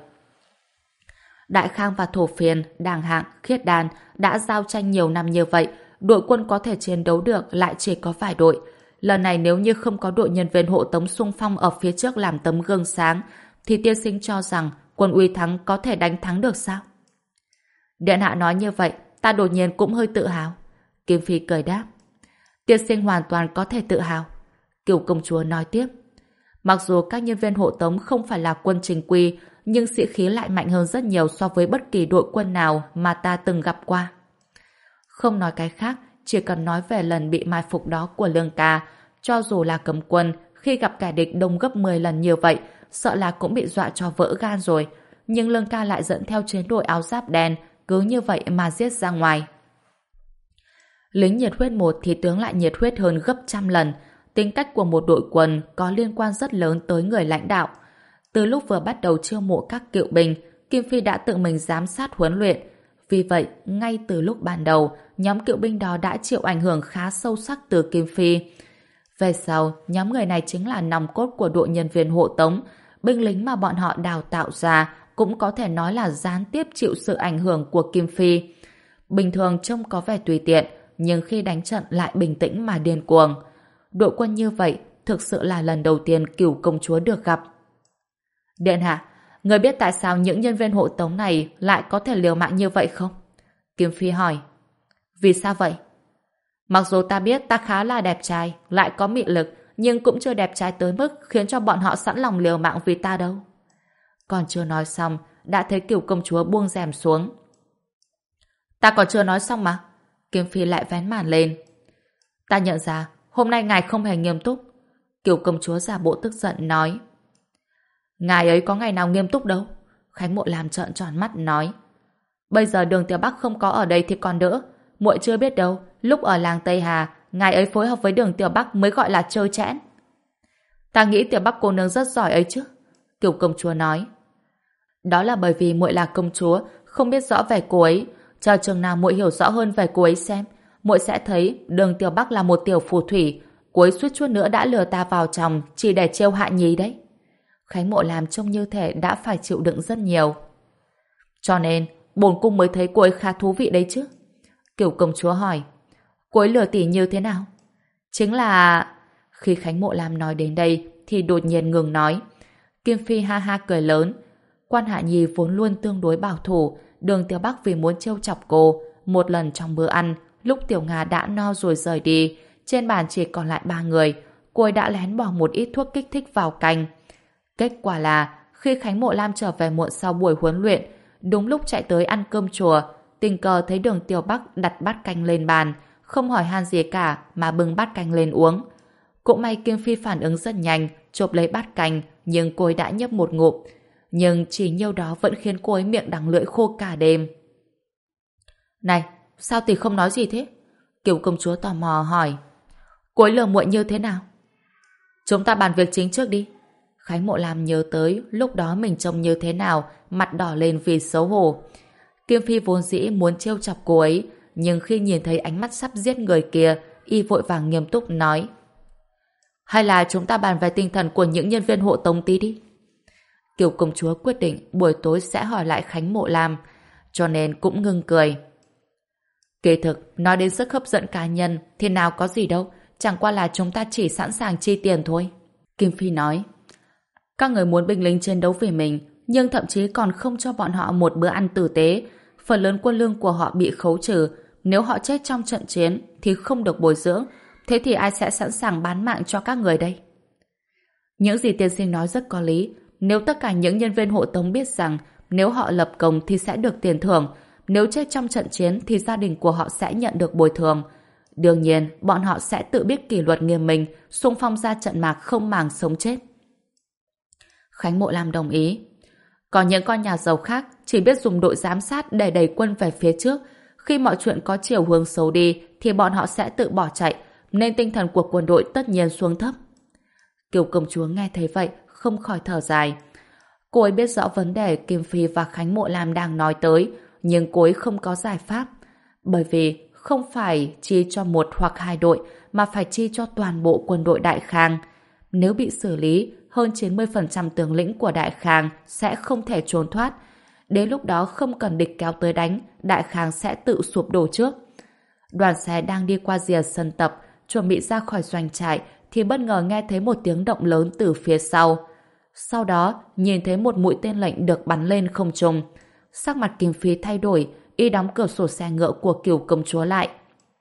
Đại Khang và Thổ Phiên, Đàng Hạng, Khiết Đan đã giao tranh nhiều năm như vậy, đội quân có thể chiến đấu được lại chỉ có vài đội. Lần này nếu như không có đội nhân viên hộ tống xung phong ở phía trước làm tấm gương sáng, thì tiên sinh cho rằng quân Uy Thắng có thể đánh thắng được sao? Điện hạ nói như vậy, ta đột nhiên cũng hơi tự hào. Kim Phi cười đáp. Tiên sinh hoàn toàn có thể tự hào. Kiều công chúa nói tiếp. Mặc dù các nhân viên hộ tống không phải là quân chính quy, nhưng sĩ khí lại mạnh hơn rất nhiều so với bất kỳ đội quân nào mà ta từng gặp qua. Không nói cái khác, chỉ cần nói về lần bị mai phục đó của Lương ca, cho dù là cấm quân, khi gặp kẻ địch đông gấp mười lần như vậy, sợ là cũng bị dọa cho vỡ gan rồi. Nhưng Lương ca lại dẫn theo chiến đội áo giáp đen, cứ như vậy mà giết ra ngoài. Lính nhiệt huyết một thì tướng lại nhiệt huyết hơn gấp trăm lần. Tính cách của một đội quân có liên quan rất lớn tới người lãnh đạo. Từ lúc vừa bắt đầu chiêu mộ các cựu binh, Kim Phi đã tự mình giám sát huấn luyện. Vì vậy, ngay từ lúc ban đầu, nhóm cựu binh đó đã chịu ảnh hưởng khá sâu sắc từ Kim Phi. Về sau, nhóm người này chính là nòng cốt của đội nhân viên hộ tống. Binh lính mà bọn họ đào tạo ra cũng có thể nói là gián tiếp chịu sự ảnh hưởng của Kim Phi. Bình thường trông có vẻ tùy tiện, nhưng khi đánh trận lại bình tĩnh mà điên cuồng. Đội quân như vậy thực sự là lần đầu tiên Cửu công chúa được gặp. Điện hạ, người biết tại sao những nhân viên hộ tống này lại có thể liều mạng như vậy không? Kim Phi hỏi. Vì sao vậy? Mặc dù ta biết ta khá là đẹp trai, lại có mị lực, nhưng cũng chưa đẹp trai tới mức khiến cho bọn họ sẵn lòng liều mạng vì ta đâu. Còn chưa nói xong, đã thấy Cửu công chúa buông rèm xuống. Ta còn chưa nói xong mà. Kim Phi lại vén màn lên. Ta nhận ra, hôm nay ngài không hề nghiêm túc. Cửu công chúa giả bộ tức giận nói. Ngài ấy có ngày nào nghiêm túc đâu. Khánh Mộ làm trợn tròn mắt nói. Bây giờ Đường Tiểu Bắc không có ở đây thì còn đỡ. Muội chưa biết đâu, lúc ở làng Tây Hà, ngài ấy phối hợp với Đường Tiểu Bắc mới gọi là chơi chẽn. Ta nghĩ Tiểu Bắc cô nương rất giỏi ấy chứ. Cửu công chúa nói. Đó là bởi vì muội là công chúa, không biết rõ về cô ấy. Chờ chừng nào muội hiểu rõ hơn về cô ấy xem, muội sẽ thấy Đường Tiểu Bắc là một tiểu phù thủy, cô ấy suýt chút nữa đã lừa ta vào chồng chỉ để trêu hạ nhí đấy. Khánh Mộ làm trông như thể đã phải chịu đựng rất nhiều. Cho nên, bổn cung mới thấy cô ấy khá thú vị đấy chứ. Cửu công chúa hỏi. Cô ấy lừa tỷ như thế nào? Chính là... Khi Khánh Mộ Lam nói đến đây thì đột nhiên ngừng nói. Kim Phi ha ha cười lớn. Quan Hạ Nhi vốn luôn tương đối bảo thủ, Đường Tiểu Bắc vì muốn trêu chọc cô, một lần trong bữa ăn, lúc Tiểu Nga đã no rồi rời đi, trên bàn chỉ còn lại ba người, cô ấy đã lén bỏ một ít thuốc kích thích vào canh. Kết quả là, khi Khánh Mộ Lam trở về muộn sau buổi huấn luyện, đúng lúc chạy tới ăn cơm chùa, tình cờ thấy Đường Tiểu Bắc đặt bát canh lên bàn, không hỏi han gì cả mà bưng bát canh lên uống. Cũng may Kim Phi phản ứng rất nhanh, chộp lấy bát canh, nhưng cô ấy đã nhấp một ngụm. Nhưng chỉ nhiêu đó vẫn khiến cô ấy miệng đắng lưỡi khô cả đêm. Này, sao tỷ không nói gì thế? Kiều công chúa tò mò hỏi. Cô ấy lừa muội như thế nào? Chúng ta bàn việc chính trước đi. Khánh Mộ Lam nhớ tới lúc đó mình trông như thế nào, mặt đỏ lên vì xấu hổ. Kim Phi vốn dĩ muốn trêu chọc cô ấy, nhưng khi nhìn thấy ánh mắt sắp giết người kia, y vội vàng nghiêm túc nói. Hay là chúng ta bàn về tinh thần của những nhân viên hộ tống tí đi. Kiều công chúa quyết định buổi tối sẽ hỏi lại Khánh Mộ Lam, cho nên cũng ngưng cười. Kỳ thực, nói đến sức hấp dẫn cá nhân thì nào có gì đâu, chẳng qua là chúng ta chỉ sẵn sàng chi tiền thôi. Kim Phi nói. Các người muốn binh lính chiến đấu vì mình, nhưng thậm chí còn không cho bọn họ một bữa ăn tử tế. Phần lớn quân lương của họ bị khấu trừ, nếu họ chết trong trận chiến thì không được bồi dưỡng, thế thì ai sẽ sẵn sàng bán mạng cho các người đây? Những gì tiên sinh nói rất có lý. Nếu tất cả những nhân viên hộ tống biết rằng nếu họ lập công thì sẽ được tiền thưởng, nếu chết trong trận chiến thì gia đình của họ sẽ nhận được bồi thường. Đương nhiên, bọn họ sẽ tự biết kỷ luật nghiêm minh, xung phong ra trận mạc không màng sống chết. Khánh Mộ Lam đồng ý. Còn những con nhà giàu khác chỉ biết dùng đội giám sát để đẩy quân về phía trước. Khi mọi chuyện có chiều hướng xấu đi thì bọn họ sẽ tự bỏ chạy, nên tinh thần của quân đội tất nhiên xuống thấp. Kiều công chúa nghe thấy vậy không khỏi thở dài. Cô ấy biết rõ vấn đề Kim Phi và Khánh Mộ Lam đang nói tới, nhưng cô ấy không có giải pháp. Bởi vì không phải chi cho một hoặc hai đội, mà phải chi cho toàn bộ quân đội Đại Khang. Nếu bị xử lý, hơn chín mươi phần trăm tướng lĩnh của Đại Khang sẽ không thể trốn thoát. Đến lúc đó không cần địch kéo tới đánh, Đại Khang sẽ tự sụp đổ trước. Đoàn xe đang đi qua rìa sân tập, chuẩn bị ra khỏi doanh trại, thì bất ngờ nghe thấy một tiếng động lớn từ phía sau. Sau đó, nhìn thấy một mũi tên lệnh được bắn lên không trung. Sắc mặt Kim Phi thay đổi, y đóng cửa sổ xe ngựa của Kiều công chúa lại.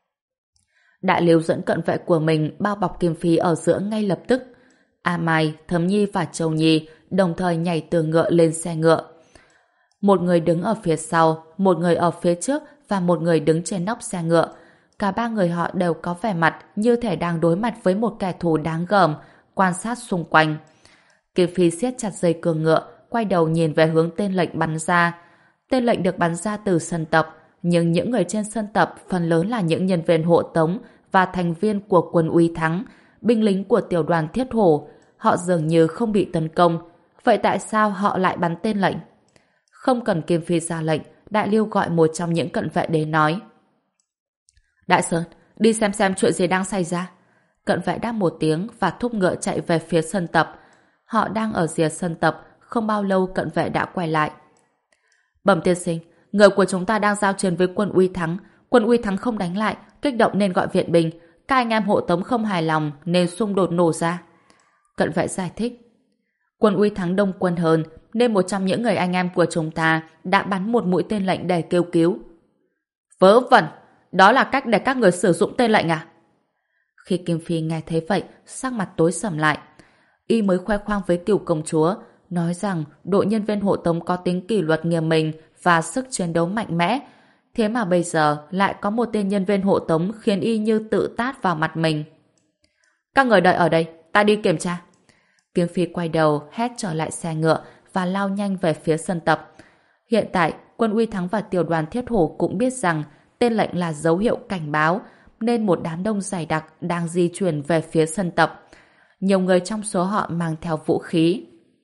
Đại Liêu dẫn cận vệ của mình bao bọc Kim Phi ở giữa ngay lập tức. A Mai, Thấm Nhi và Châu Nhi đồng thời nhảy từ ngựa lên xe ngựa. Một người đứng ở phía sau, một người ở phía trước và một người đứng trên nóc xe ngựa. Cả ba người họ đều có vẻ mặt như thể đang đối mặt với một kẻ thù đáng gờm, quan sát xung quanh. Kim Phi siết chặt dây cương ngựa, quay đầu nhìn về hướng tên lệnh bắn ra. Tên lệnh được bắn ra từ sân tập, nhưng những người trên sân tập phần lớn là những nhân viên hộ tống và thành viên của quân Uy Thắng, binh lính của tiểu đoàn Thiết Hổ. Họ dường như không bị tấn công. Vậy tại sao họ lại bắn tên lệnh? Không cần Kim Phi ra lệnh, Đại Liêu gọi một trong những cận vệ đến nói. Đại Sơn, đi xem xem chuyện gì đang xảy ra. Cận vệ đáp một tiếng và thúc ngựa chạy về phía sân tập. Họ đang ở rìa sân tập, không bao lâu cận vệ đã quay lại. Bẩm tiên sinh, người của chúng ta đang giao chiến với quân Uy Thắng. Quân Uy Thắng không đánh lại, kích động nên gọi viện binh. Các anh em hộ tống không hài lòng nên xung đột nổ ra. Cận vệ giải thích. Quân Uy Thắng đông quân hơn, nên một trong những người anh em của chúng ta đã bắn một mũi tên lệnh để kêu cứu. Vớ vẩn, đó là cách để các người sử dụng tên lệnh à? Khi Kim Phi nghe thấy vậy, sắc mặt tối sầm lại. Y mới khoe khoang với Cửu công chúa, nói rằng đội nhân viên hộ tống có tính kỷ luật nghiêm minh và sức chiến đấu mạnh mẽ. Thế mà bây giờ lại có một tên nhân viên hộ tống khiến y như tự tát vào mặt mình. Các người đợi ở đây, ta đi kiểm tra. Kiếm Phi quay đầu, hét trở lại xe ngựa và lao nhanh về phía sân tập. Hiện tại, Quân Uy Thắng và tiểu đoàn Thiết Hổ cũng biết rằng tên lệnh là dấu hiệu cảnh báo, nên một đám đông dày đặc đang di chuyển về phía sân tập. Nhiều người trong số họ mang theo vũ khí.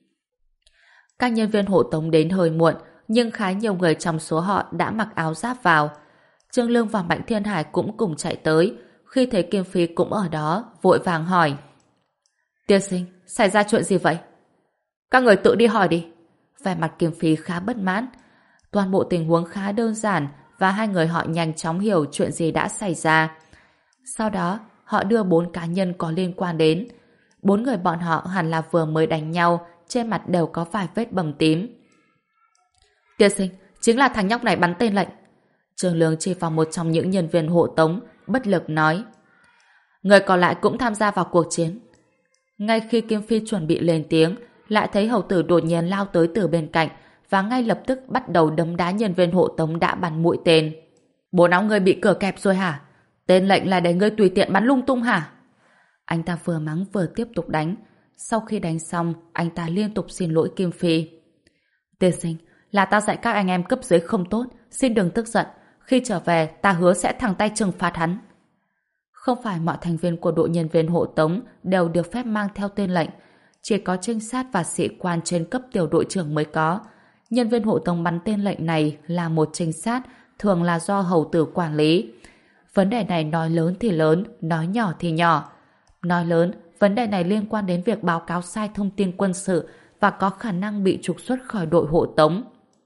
Các nhân viên hộ tống đến hơi muộn, nhưng khá nhiều người trong số họ đã mặc áo giáp vào. Trương Lương và Mạnh Thiên Hải cũng cùng chạy tới. Khi thấy Kim Phi cũng ở đó, vội vàng hỏi: Tiên sinh, xảy ra chuyện gì vậy? Các người tự đi hỏi đi. Vẻ mặt Kim Phi khá bất mãn. Toàn bộ tình huống khá đơn giản và hai người họ nhanh chóng hiểu chuyện gì đã xảy ra. Sau đó, họ đưa bốn cá nhân có liên quan đến. Bốn người bọn họ hẳn là vừa mới đánh nhau, trên mặt đều có vài vết bầm tím. Tiên sinh, chính là thằng nhóc này bắn tên lệnh. Trương Lương chỉ vào một trong những nhân viên hộ tống, bất lực nói. Người còn lại cũng tham gia vào cuộc chiến. Ngay khi Kim Phi chuẩn bị lên tiếng, lại thấy hầu tử đột nhiên lao tới từ bên cạnh và ngay lập tức bắt đầu đấm đá nhân viên hộ tống đã bắn mũi tên. Bố não ngươi bị cửa kẹp rồi hả? Tên lệnh là để ngươi tùy tiện bắn lung tung hả? Anh ta vừa mắng vừa tiếp tục đánh. Sau khi đánh xong, anh ta liên tục xin lỗi Kim Phi. Tiên sinh, là ta dạy các anh em cấp dưới không tốt, xin đừng tức giận. Khi trở về, ta hứa sẽ thẳng tay trừng phạt hắn. Không phải mọi thành viên của đội nhân viên hộ tống đều được phép mang theo tên lệnh. Chỉ có trinh sát và sĩ quan trên cấp tiểu đội trưởng mới có. Nhân viên hộ tống bắn tên lệnh này là một trinh sát, thường là do hầu tử quản lý. Vấn đề này nói lớn thì lớn, nói nhỏ thì nhỏ. Nói lớn, vấn đề này liên quan đến việc báo cáo sai thông tin quân sự và có khả năng bị trục xuất khỏi đội hộ tống.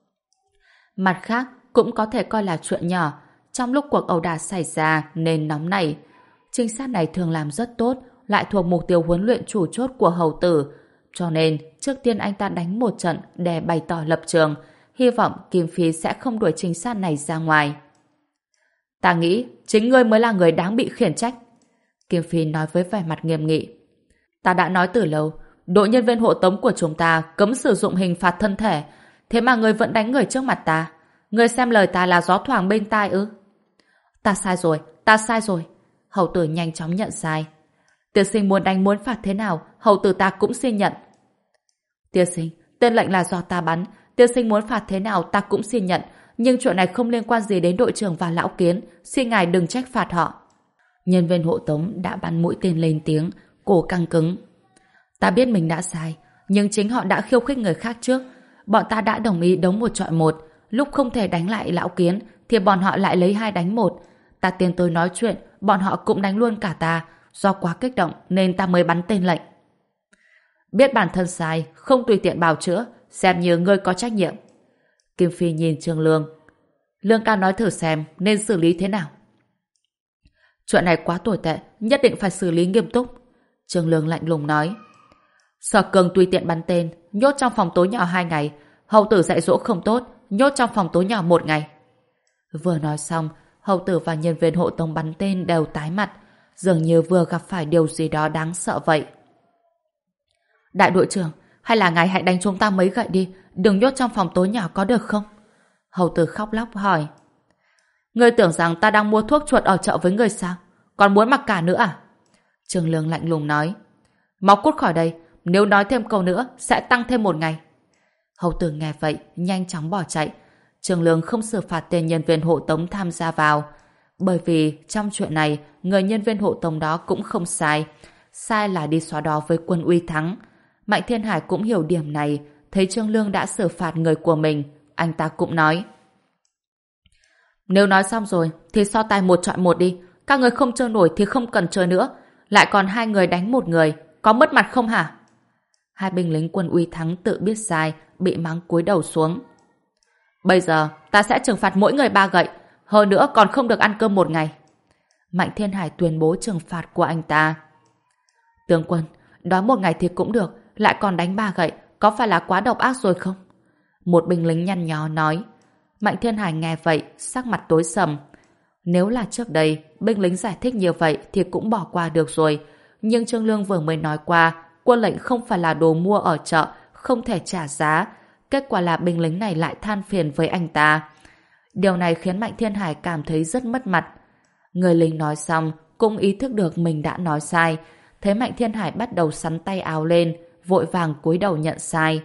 Mặt khác, cũng có thể coi là chuyện nhỏ. Trong lúc cuộc ẩu đả xảy ra nên nóng này, trinh sát này thường làm rất tốt, lại thuộc mục tiêu huấn luyện chủ chốt của hầu tử. Cho nên, trước tiên anh ta đánh một trận để bày tỏ lập trường, hy vọng Kim Phi sẽ không đuổi trinh sát này ra ngoài. Ta nghĩ chính ngươi mới là người đáng bị khiển trách. Kim Phi nói với vẻ mặt nghiêm nghị. Ta đã nói từ lâu, đội nhân viên hộ tống của chúng ta cấm sử dụng hình phạt thân thể, thế mà ngươi vẫn đánh người trước mặt ta. Ngươi xem lời ta là gió thoảng bên tai ư? Ta sai rồi, ta sai rồi. Hầu tử nhanh chóng nhận sai. Tiên sinh muốn đánh muốn phạt thế nào, hầu tử ta cũng xin nhận. Tiên sinh, tên lệnh là do ta bắn, tiên sinh muốn phạt thế nào ta cũng xin nhận, nhưng chuyện này không liên quan gì đến đội trưởng và lão Kiến, xin ngài đừng trách phạt họ. Nhân viên hộ tống đã bắn mũi tên lên tiếng, cổ căng cứng. Ta biết mình đã sai, nhưng chính họ đã khiêu khích người khác trước. Bọn ta đã đồng ý đấu một chọi một, lúc không thể đánh lại lão Kiến thì bọn họ lại lấy hai đánh một. Ta tiến tới nói chuyện, bọn họ cũng đánh luôn cả ta. Do quá kích động nên ta mới bắn tên lệnh. Biết bản thân sai, không tùy tiện bào chữa, xem như ngươi có trách nhiệm. Kim Phi nhìn Trương Lương. Lương ca nói thử xem nên xử lý thế nào. Chuyện này quá tồi tệ, nhất định phải xử lý nghiêm túc. Trương Lương lạnh lùng nói. Sở Cường tùy tiện bắn tên, nhốt trong phòng tối nhỏ hai ngày. Hầu tử dạy dỗ không tốt, nhốt trong phòng tối nhỏ một ngày. Vừa nói xong, hầu tử và nhân viên hộ tống bắn tên đều tái mặt, dường như vừa gặp phải điều gì đó đáng sợ vậy. Đại đội trưởng, hay là ngài hãy đánh chúng ta mấy gậy đi, đừng nhốt trong phòng tối nhỏ có được không? Hầu tử khóc lóc hỏi. Ngươi tưởng rằng ta đang mua thuốc chuột ở chợ với ngươi sao? Còn muốn mặc cả nữa à? Trương Lương lạnh lùng nói. Mau cút khỏi đây, nếu nói thêm câu nữa sẽ tăng thêm một ngày. Hầu tử nghe vậy, nhanh chóng bỏ chạy. Trương Lương không xử phạt tên nhân viên hộ tống tham gia vào. Bởi vì trong chuyện này, người nhân viên hộ tống đó cũng không sai. Sai là đi xóa đó với Quân Uy Thắng. Mạnh Thiên Hải cũng hiểu điểm này, thấy Trương Lương đã xử phạt người của mình, anh ta cũng nói. Nếu nói xong rồi, thì so tài một chọi một đi. Các người không chơi nổi thì không cần chơi nữa. Lại còn hai người đánh một người, có mất mặt không hả? Hai binh lính Quân Uy Thắng tự biết sai, bị mắng cúi đầu xuống. Bây giờ, ta sẽ trừng phạt mỗi người ba gậy, hơn nữa còn không được ăn cơm một ngày. Mạnh Thiên Hải tuyên bố trừng phạt của anh ta. Tướng quân, đói một ngày thì cũng được, lại còn đánh ba gậy, có phải là quá độc ác rồi không? Một binh lính nhăn nhó nói. Mạnh Thiên Hải nghe vậy, sắc mặt tối sầm. Nếu là trước đây, binh lính giải thích như vậy thì cũng bỏ qua được rồi. Nhưng Trương Lương vừa mới nói qua, quân lệnh không phải là đồ mua ở chợ, không thể trả giá. Kết quả là binh lính này lại than phiền với anh ta. Điều này khiến Mạnh Thiên Hải cảm thấy rất mất mặt. Người lính nói xong, cũng ý thức được mình đã nói sai. Thấy Mạnh Thiên Hải bắt đầu sắn tay áo lên, vội vàng cúi đầu nhận sai.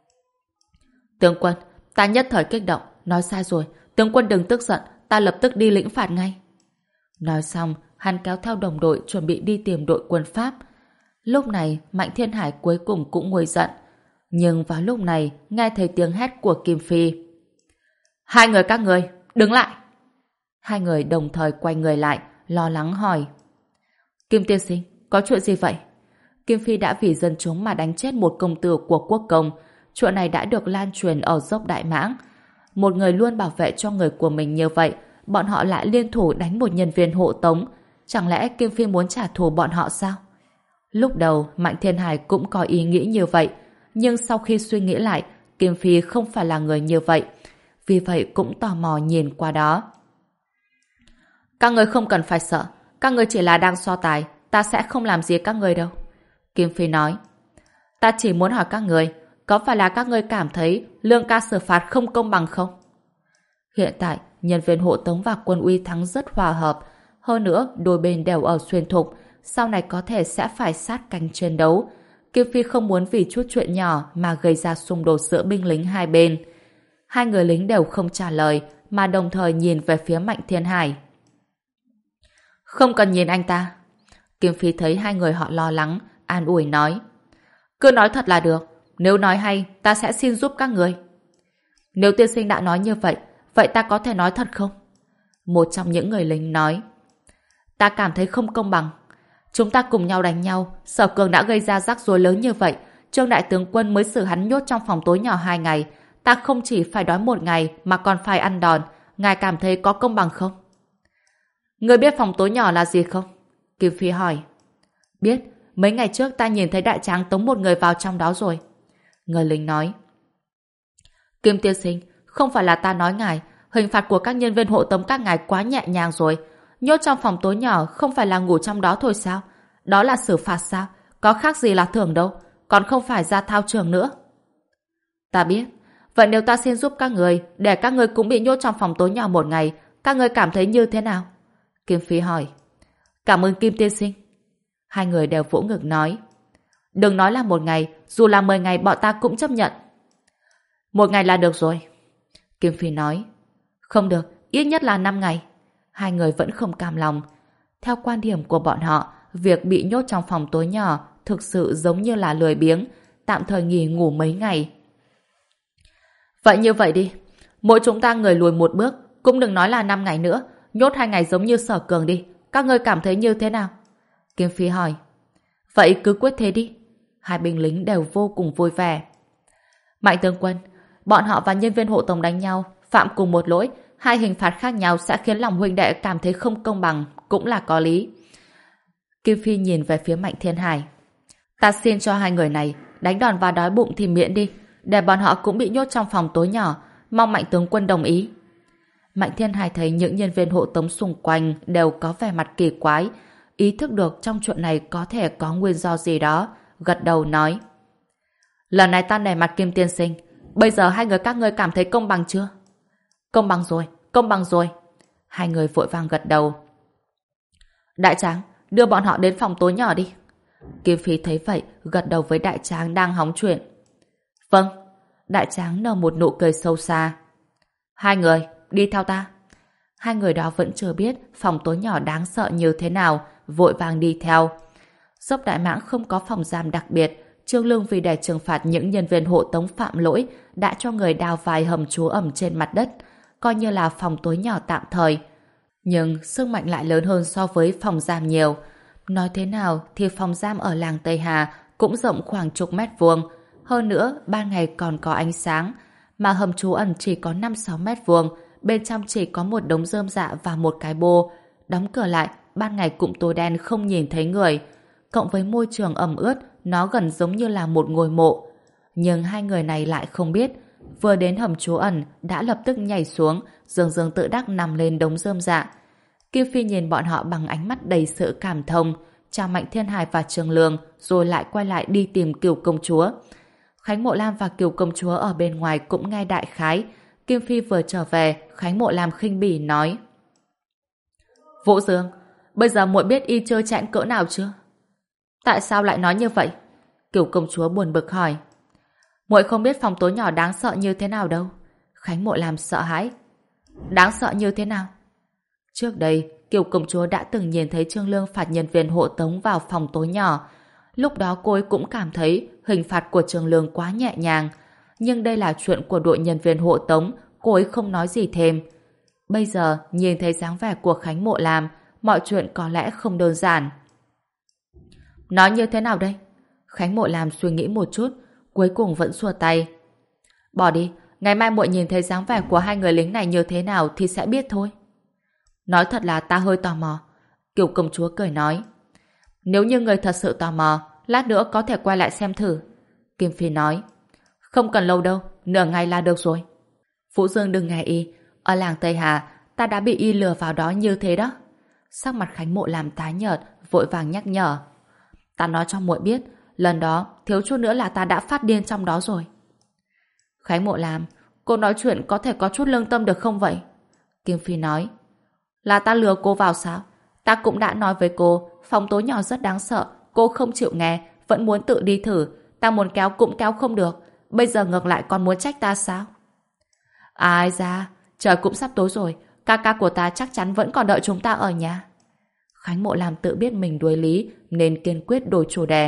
Tướng quân, ta nhất thời kích động, nói sai rồi. Tướng quân đừng tức giận, ta lập tức đi lĩnh phạt ngay. Nói xong, hắn kéo theo đồng đội chuẩn bị đi tìm đội quân Pháp. Lúc này, Mạnh Thiên Hải cuối cùng cũng nguôi giận. Nhưng vào lúc này, nghe thấy tiếng hét của Kim Phi. Hai người các người, đứng lại! Hai người đồng thời quay người lại, lo lắng hỏi. Kim tiên sinh, có chuyện gì vậy? Kim Phi đã vì dân chúng mà đánh chết một công tử của quốc công. Chuyện này đã được lan truyền ở dốc Đại Mãng. Một người luôn bảo vệ cho người của mình như vậy, bọn họ lại liên thủ đánh một nhân viên hộ tống. Chẳng lẽ Kim Phi muốn trả thù bọn họ sao? Lúc đầu, Mạnh Thiên Hải cũng có ý nghĩ như vậy. Nhưng sau khi suy nghĩ lại, Kim Phi không phải là người như vậy. Vì vậy cũng tò mò nhìn qua đó. Các người không cần phải sợ. Các người chỉ là đang so tài. Ta sẽ không làm gì các người đâu. Kim Phi nói. Ta chỉ muốn hỏi các người, có phải là các người cảm thấy lương ca xử phạt không công bằng không? Hiện tại, nhân viên hộ tống và quân uy thắng rất hòa hợp. Hơn nữa, đôi bên đều ở xuyên thục. Sau này có thể sẽ phải sát cánh chiến đấu. Kim Phi không muốn vì chút chuyện nhỏ mà gây ra xung đột giữa binh lính hai bên. Hai người lính đều không trả lời, mà đồng thời nhìn về phía Mạnh Thiên Hải. Không cần nhìn anh ta. Kim Phi thấy hai người họ lo lắng, an ủi nói. Cứ nói thật là được. Nếu nói hay, ta sẽ xin giúp các người. Nếu tiên sinh đã nói như vậy, vậy ta có thể nói thật không? Một trong những người lính nói. Ta cảm thấy không công bằng. Chúng ta cùng nhau đánh nhau, Sở Cường đã gây ra rắc rối lớn như vậy. Trương đại tướng quân mới xử hắn nhốt trong phòng tối nhỏ hai ngày. Ta không chỉ phải đói một ngày mà còn phải ăn đòn. Ngài cảm thấy có công bằng không? Người biết phòng tối nhỏ là gì không? Kim Phi hỏi. Biết, mấy ngày trước ta nhìn thấy đại tráng tống một người vào trong đó rồi. Người lính nói. Kim tiên sinh, không phải là ta nói ngài, hình phạt của các nhân viên hộ tống các ngài quá nhẹ nhàng rồi. Nhốt trong phòng tối nhỏ không phải là ngủ trong đó thôi sao? Đó là xử phạt sao? Có khác gì là thưởng đâu, còn không phải ra thao trường nữa. Ta biết. Vậy nếu ta xin giúp các người, để các người cũng bị nhốt trong phòng tối nhỏ một ngày, các người cảm thấy như thế nào? Kim Phi hỏi. Cảm ơn Kim tiên sinh. Hai người đều vỗ ngực nói. Đừng nói là một ngày, dù là mười ngày bọn ta cũng chấp nhận. Một ngày là được rồi. Kim Phi nói. Không được, ít nhất là năm ngày. Hai người vẫn không cam lòng. Theo quan điểm của bọn họ, việc bị nhốt trong phòng tối nhỏ thực sự giống như là lười biếng, tạm thời nghỉ ngủ mấy ngày. Vậy như vậy đi, mỗi chúng ta người lùi một bước, cũng đừng nói là năm ngày nữa, nhốt hai ngày giống như Sở Cường đi. Các ngươi cảm thấy như thế nào? Kim Phi hỏi. Vậy cứ quyết thế đi. Hai binh lính đều vô cùng vui vẻ. Mạnh tướng quân, bọn họ và nhân viên hộ tống đánh nhau, phạm cùng một lỗi, hai hình phạt khác nhau sẽ khiến lòng huynh đệ cảm thấy không công bằng, cũng là có lý. Kim Phi nhìn về phía Mạnh Thiên Hải. Ta xin cho hai người này đánh đòn và đói bụng thì miễn đi, để bọn họ cũng bị nhốt trong phòng tối nhỏ, mong Mạnh tướng quân đồng ý. Mạnh Thiên Hải thấy những nhân viên hộ tống xung quanh đều có vẻ mặt kỳ quái, ý thức được trong chuyện này có thể có nguyên do gì đó, gật đầu nói. Lần này ta nể mặt Kim tiên sinh, bây giờ hai người các ngươi cảm thấy công bằng chưa? Công bằng rồi, công bằng rồi. Hai người vội vàng gật đầu. Đại tráng, đưa bọn họ đến phòng tối nhỏ đi. Kim Phi thấy vậy, gật đầu với đại tráng đang hóng chuyện. Vâng. Đại tráng nở một nụ cười sâu xa. Hai người, đi theo ta. Hai người đó vẫn chưa biết phòng tối nhỏ đáng sợ như thế nào, vội vàng đi theo. Dốc Đại Mãng không có phòng giam đặc biệt. Trương Lương vì để trừng phạt những nhân viên hộ tống phạm lỗi đã cho người đào vài hầm trú ẩm trên mặt đất, coi như là phòng tối nhỏ tạm thời. Nhưng sức mạnh lại lớn hơn so với phòng giam nhiều. Nói thế nào thì phòng giam ở làng Tây Hà cũng rộng khoảng chục mét vuông. Hơn nữa, ban ngày còn có ánh sáng, mà hầm trú ẩn chỉ có năm sáu mét vuông, bên trong chỉ có một đống rơm rạ và một cái bô. Đóng cửa lại, ban ngày cũng tối đen không nhìn thấy người. Cộng với môi trường ẩm ướt, nó gần giống như là một ngôi mộ. Nhưng hai người này lại không biết, vừa đến hầm trú ẩn đã lập tức nhảy xuống, dương dương tự đắc nằm lên đống rơm rạ. Kim Phi nhìn bọn họ bằng ánh mắt đầy sự cảm thông, chào Mạnh Thiên Hải và Trường Lương, rồi lại quay lại đi tìm Kiều công chúa. Khánh Mộ Lam và Kiều công chúa ở bên ngoài cũng nghe đại khái. Kim Phi vừa trở về, Khánh Mộ Lam khinh bỉ nói: Vũ Dương, bây giờ muội biết y chơi chẽn cỡ nào chưa? Tại sao lại nói như vậy? Kiều công chúa buồn bực hỏi. Muội không biết phòng tối nhỏ đáng sợ như thế nào đâu. Khánh Mộ Lam sợ hãi. Đáng sợ như thế nào? Trước đây, Kiều công chúa đã từng nhìn thấy Trương Lương phạt nhân viên hộ tống vào phòng tối nhỏ. Lúc đó cô ấy cũng cảm thấy hình phạt của Trương Lương quá nhẹ nhàng. Nhưng đây là chuyện của đội nhân viên hộ tống, cô ấy không nói gì thêm. Bây giờ, nhìn thấy dáng vẻ của Khánh Mộ Lam, mọi chuyện có lẽ không đơn giản. Nói như thế nào đây? Khánh Mộ Lam suy nghĩ một chút, cuối cùng vẫn xua tay. Bỏ đi, ngày mai muội nhìn thấy dáng vẻ của hai người lính này như thế nào thì sẽ biết thôi. Nói thật là ta hơi tò mò. Kiều công chúa cười nói. Nếu như người thật sự tò mò, lát nữa có thể quay lại xem thử. Kim Phi nói. Không cần lâu đâu, nửa ngày là được rồi. Vũ Dương đừng nghe y, ở làng Tây Hà, ta đã bị y lừa vào đó như thế đó. Sắc mặt Khánh Mộ làm tái nhợt, vội vàng nhắc nhở. Ta nói cho muội biết, lần đó thiếu chút nữa là ta đã phát điên trong đó rồi. Khánh Mộ làm, cô nói chuyện có thể có chút lương tâm được không vậy? Kim Phi nói. Là ta lừa cô vào sao? Ta cũng đã nói với cô, phòng tối nhỏ rất đáng sợ, cô không chịu nghe, vẫn muốn tự đi thử, ta muốn kéo cũng kéo không được, bây giờ ngược lại còn muốn trách ta sao? Ai da, trời cũng sắp tối rồi, ca ca của ta chắc chắn vẫn còn đợi chúng ta ở nhà. Khánh Mộ làm tự biết mình đuối lý nên kiên quyết đổi chủ đề.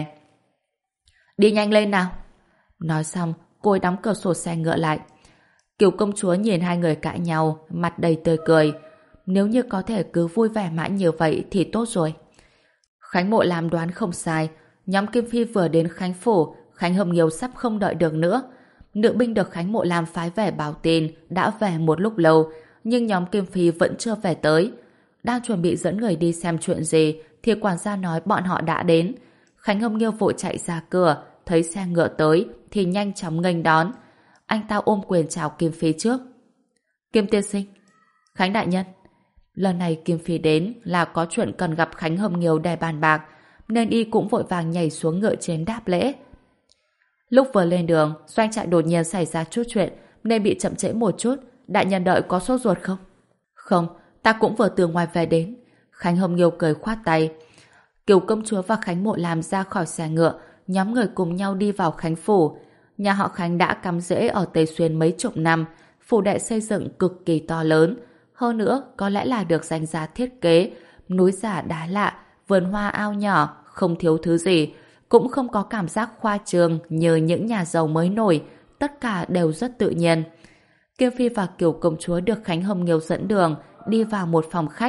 Đi nhanh lên nào. Nói xong, cô ấy đóng cửa sổ xe ngựa lại. Kiều công chúa nhìn hai người cãi nhau, mặt đầy tươi cười. Nếu như có thể cứ vui vẻ mãi như vậy thì tốt rồi. Khánh Mộ làm đoán không sai, nhóm Kim Phi vừa đến Khánh Phủ, Khánh Hồng Nghiêu sắp không đợi được nữa. Nữ binh được Khánh Mộ làm phái về báo tin đã về một lúc lâu, nhưng nhóm Kim Phi vẫn chưa về tới. Đang chuẩn bị dẫn người đi xem chuyện gì thì quản gia nói bọn họ đã đến. Khánh Hồng Nghiêu vội chạy ra cửa, thấy xe ngựa tới thì nhanh chóng nghênh đón. Anh ta ôm quyền chào Kim Phi trước. Kim tiên sinh. Khánh đại nhân. Lần này Kim Phi đến là có chuyện cần gặp Khánh Hồng Nghiêu để bàn bạc, nên y cũng vội vàng nhảy xuống ngựa trên đáp lễ. Lúc vừa lên đường, doanh trại đột nhiên xảy ra chút chuyện nên bị chậm trễ một chút. Đại nhân đợi có sốt ruột không? Không, ta cũng vừa từ ngoài về đến. Khánh Hồng Nghiêu cười khoát tay. Kiều công chúa và Khánh Mộ làm ra khỏi xe ngựa, nhóm người cùng nhau đi vào Khánh Phủ. Nhà họ Khánh đã cắm rễ ở Tây Xuyên mấy chục năm, phủ đệ xây dựng cực kỳ to lớn. Hơn nữa, có lẽ là được danh giá thiết kế, núi giả đá lạ, vườn hoa ao nhỏ, không thiếu thứ gì, cũng không có cảm giác khoa trương như những nhà giàu mới nổi, tất cả đều rất tự nhiên. Kim Phi và Kiều công chúa được Khánh Hồng Nghiêu dẫn đường, đi vào một phòng khách.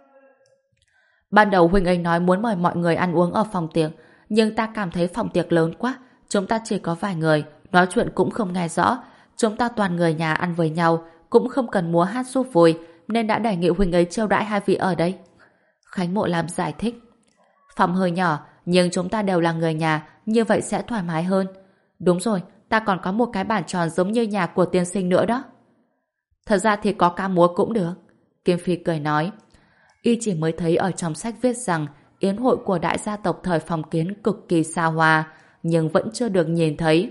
Ban đầu huynh ấy nói muốn mời mọi người ăn uống ở phòng tiệc, nhưng ta cảm thấy phòng tiệc lớn quá, chúng ta chỉ có vài người, nói chuyện cũng không nghe rõ, chúng ta toàn người nhà ăn với nhau, cũng không cần múa hát giúp vui, nên đã đề nghị huynh ấy chiêu đãi hai vị ở đây. Khánh Mộ làm giải thích. Phòng hơi nhỏ, nhưng chúng ta đều là người nhà, như vậy sẽ thoải mái hơn. Đúng rồi, ta còn có một cái bàn tròn giống như nhà của tiên sinh nữa đó. Thật ra thì có ca múa cũng được. Kim Phi cười nói. Y chỉ mới thấy ở trong sách viết rằng yến hội của đại gia tộc thời phong kiến cực kỳ xa hoa, nhưng vẫn chưa được nhìn thấy.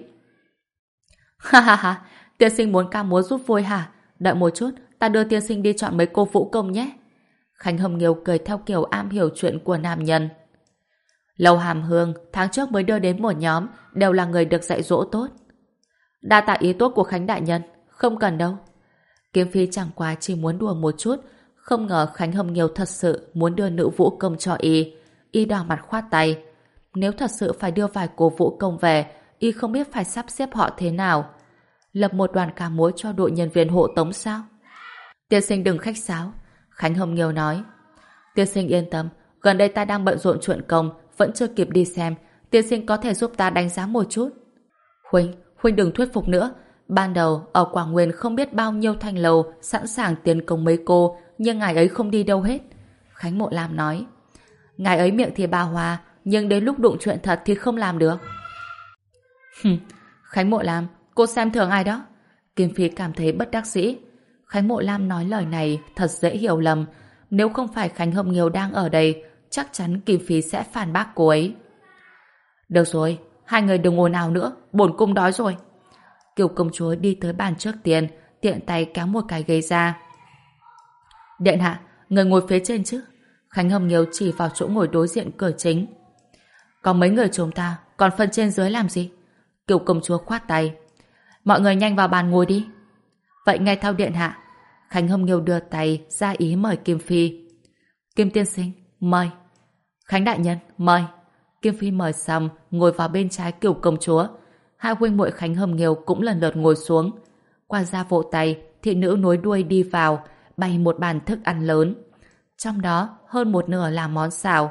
Ha ha ha, tiên sinh muốn ca múa giúp vui hả? Đợi một chút, ta đưa tiên sinh đi chọn mấy cô vũ công nhé. Khánh Hồng Nghiêu cười theo kiểu am hiểu chuyện của nam nhân. Lầu Hàm Hương tháng trước mới đưa đến một nhóm, đều là người được dạy dỗ tốt. Đa tạ ý tốt của Khánh đại nhân, không cần đâu. Kiếm Phi chẳng qua chỉ muốn đùa một chút, không ngờ Khánh Hồng Nghiêu thật sự muốn đưa nữ vũ công cho y. Y đỏ mặt khoát tay. Nếu thật sự phải đưa vài cô vũ công về, y không biết phải sắp xếp họ thế nào. Lập một đoàn ca múa cho đội nhân viên hộ tống sao? Tiên sinh đừng khách sáo. Khánh Hồng Nghiêu nói. Tiên sinh yên tâm, gần đây ta đang bận rộn chuyện công, vẫn chưa kịp đi xem. Tiên sinh có thể giúp ta đánh giá một chút. Huynh, Huynh đừng thuyết phục nữa. Ban đầu, ở Quảng Nguyên không biết bao nhiêu thanh lầu sẵn sàng tiến công mấy cô, nhưng ngài ấy không đi đâu hết. Khánh Mộ Lam nói. Ngài ấy miệng thì ba hoa, nhưng đến lúc đụng chuyện thật thì không làm được. Hừm, Khánh Mộ Lam, cô xem thường ai đó? Kim Phi cảm thấy bất đắc dĩ. Khánh Mộ Lam nói lời này thật dễ hiểu lầm. Nếu không phải Khánh Hồng Nghiêu đang ở đây, chắc chắn Kim Phi sẽ phản bác cô ấy. Được rồi, hai người đừng ồn ào nữa, bổn cung đói rồi. Kiều công chúa đi tới bàn trước tiên, tiện tay kéo một cái ghế ra. Điện hạ, người ngồi phía trên chứ? Khánh Hồng Nghiêu chỉ vào chỗ ngồi đối diện cửa chính. Có mấy người chúng ta, còn phần trên dưới làm gì? Kiều công chúa khoát tay. Mọi người nhanh vào bàn ngồi đi. Vậy nghe theo điện hạ. Khánh Hồng Nghiêu đưa tay ra ý mời Kim Phi. Kim tiên sinh, mời. Khánh đại nhân, mời. Kim Phi mời xong, ngồi vào bên trái Kiều công chúa. Hai huynh muội Khánh Hồng Nghiêu cũng lần lượt ngồi xuống. Qua ra vỗ tay, thị nữ nối đuôi đi vào, bày một bàn thức ăn lớn. Trong đó, hơn một nửa là món xào.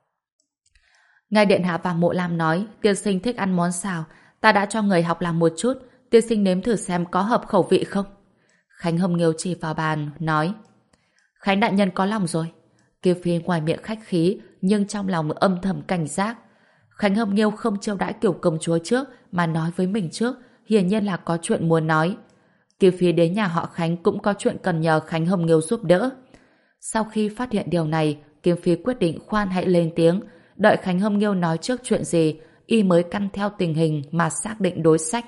Ngài điện hạ và Mộ Lam nói, tiên sinh thích ăn món xào. Ta đã cho người học làm một chút, tiên sinh nếm thử xem có hợp khẩu vị không. Khánh Hồng Nghiêu chỉ vào bàn, nói. Khánh đại nhân có lòng rồi. Kim Phi ngoài miệng khách khí, nhưng trong lòng âm thầm cảnh giác. Khánh Hồng Nghiêu không chiêu đãi Kiều công chúa trước, mà nói với mình trước, hiển nhiên là có chuyện muốn nói. Kim Phi đến nhà họ Khánh cũng có chuyện cần nhờ Khánh Hồng Nghiêu giúp đỡ. Sau khi phát hiện điều này, Kim Phi quyết định khoan hãy lên tiếng, đợi Khánh Hồng Nghiêu nói trước chuyện gì, y mới căn theo tình hình mà xác định đối sách.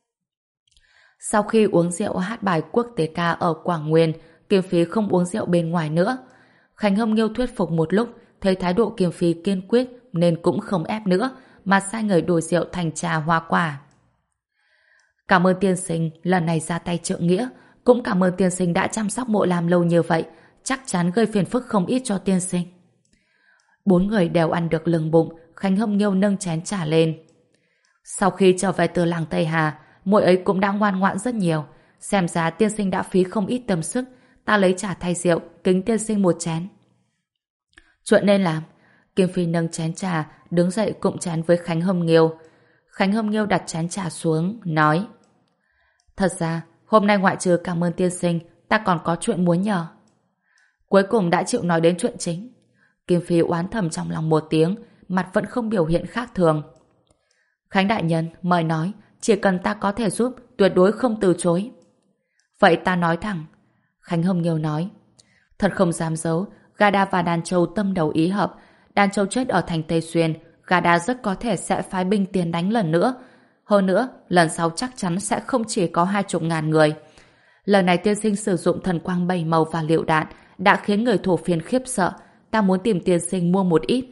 Sau khi uống rượu hát bài quốc tế ca ở Quảng Nguyên, Kim Phi không uống rượu bên ngoài nữa. Khánh Hồng Nghiêu thuyết phục một lúc, thấy thái độ Kim Phi kiên quyết nên cũng không ép nữa, mà sai người đổi rượu thành trà hoa quả. Cảm ơn tiên sinh lần này ra tay trượng nghĩa, cũng cảm ơn tiên sinh đã chăm sóc Mộ Lam lâu như vậy, chắc chắn gây phiền phức không ít cho tiên sinh. Bốn người đều ăn được lừng bụng, Khánh Hồng Nghiêu nâng chén trà lên. Sau khi trở về từ làng Tây Hà, muội ấy cũng đã ngoan ngoãn rất nhiều, xem ra tiên sinh đã phí không ít tâm sức, ta lấy trà thay rượu, kính tiên sinh một chén. Chuyện nên làm. Kim Phi nâng chén trà, đứng dậy cụng chén với Khánh Hồng Nghiêu. Khánh Hồng Nghiêu đặt chén trà xuống, nói. Thật ra, hôm nay ngoại trừ cảm ơn tiên sinh, ta còn có chuyện muốn nhờ. Cuối cùng đã chịu nói đến chuyện chính. Kim Phi oán thầm trong lòng một tiếng, mặt vẫn không biểu hiện khác thường. Khánh đại nhân, mời nói, chỉ cần ta có thể giúp, tuyệt đối không từ chối. Vậy ta nói thẳng. Khánh Hồng Nghiêu nói. Thật không dám giấu, Gada và Đan Châu tâm đầu ý hợp. Đan Châu chết ở thành Tây Xuyên, Gada rất có thể sẽ phái binh tiến đánh lần nữa. Hơn nữa, lần sau chắc chắn sẽ không chỉ có hai chục ngàn người. Lần này tiên sinh sử dụng thần quang bảy màu và liệu đạn đã khiến người thổ phiên khiếp sợ. Ta muốn tìm tiên sinh mua một ít.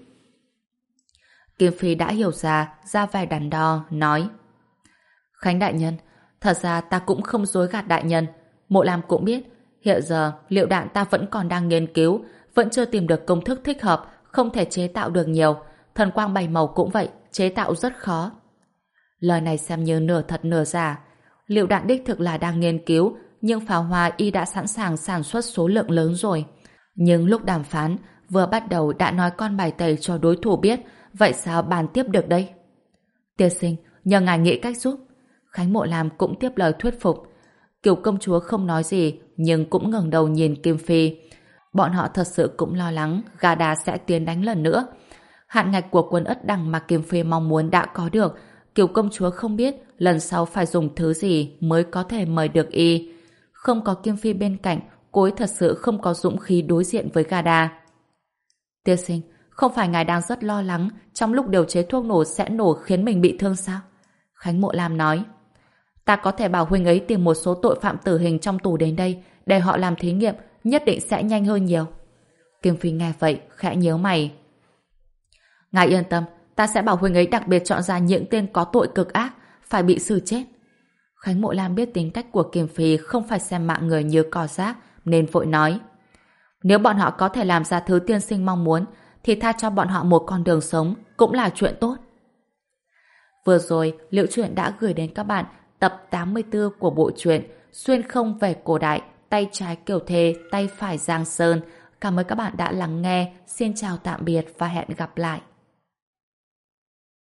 Kim Phi đã hiểu ra, ra vẻ đắn đo, nói. Khánh đại nhân, thật ra ta cũng không dối gạt đại nhân. Mộ Lam cũng biết, hiện giờ liệu đạn ta vẫn còn đang nghiên cứu, vẫn chưa tìm được công thức thích hợp, không thể chế tạo được nhiều. Thần quang bảy màu cũng vậy, chế tạo rất khó. Lời này xem như nửa thật nửa giả. Liệu đạn đích thực là đang nghiên cứu, nhưng pháo hoa y đã sẵn sàng sản xuất số lượng lớn rồi. Nhưng lúc đàm phán, vừa bắt đầu đã nói con bài tẩy cho đối thủ biết, vậy sao bàn tiếp được đây? Tiên sinh, nhờ ngài nghĩ cách giúp. Khánh Mộ Lam cũng tiếp lời thuyết phục. Kiều công chúa không nói gì, nhưng cũng ngẩng đầu nhìn Kim Phi. Bọn họ thật sự cũng lo lắng Gada sẽ tiến đánh lần nữa. Hạn ngạch của quân Ất Đằng mà Kim Phi mong muốn đã có được. Kiều công chúa không biết lần sau phải dùng thứ gì mới có thể mời được y. Không có Kim Phi bên cạnh, cô ấy thật sự không có dũng khí đối diện với Gada. Tiên sinh, không phải ngài đang rất lo lắng trong lúc điều chế thuốc nổ sẽ nổ khiến mình bị thương sao? Khánh Mộ Lam nói. Ta có thể bảo huynh ấy tìm một số tội phạm tử hình trong tù đến đây để họ làm thí nghiệm, nhất định sẽ nhanh hơn nhiều. Kim Phi nghe vậy, khẽ nhíu mày. Ngài yên tâm, ta sẽ bảo huynh ấy đặc biệt chọn ra những tên có tội cực ác, phải bị xử chết. Khánh Mộ Lam biết tính cách của Kim Phi không phải xem mạng người như cỏ rác, nên vội nói. Nếu bọn họ có thể làm ra thứ tiên sinh mong muốn, thì tha cho bọn họ một con đường sống cũng là chuyện tốt. Vừa rồi, Liễu Chuyện đã gửi đến các bạn tập tám mươi tư của bộ truyện Xuyên không về cổ đại, tay trái Kiều Thê, tay phải Giang Sơn. Cảm ơn các bạn đã lắng nghe. Xin chào tạm biệt và hẹn gặp lại.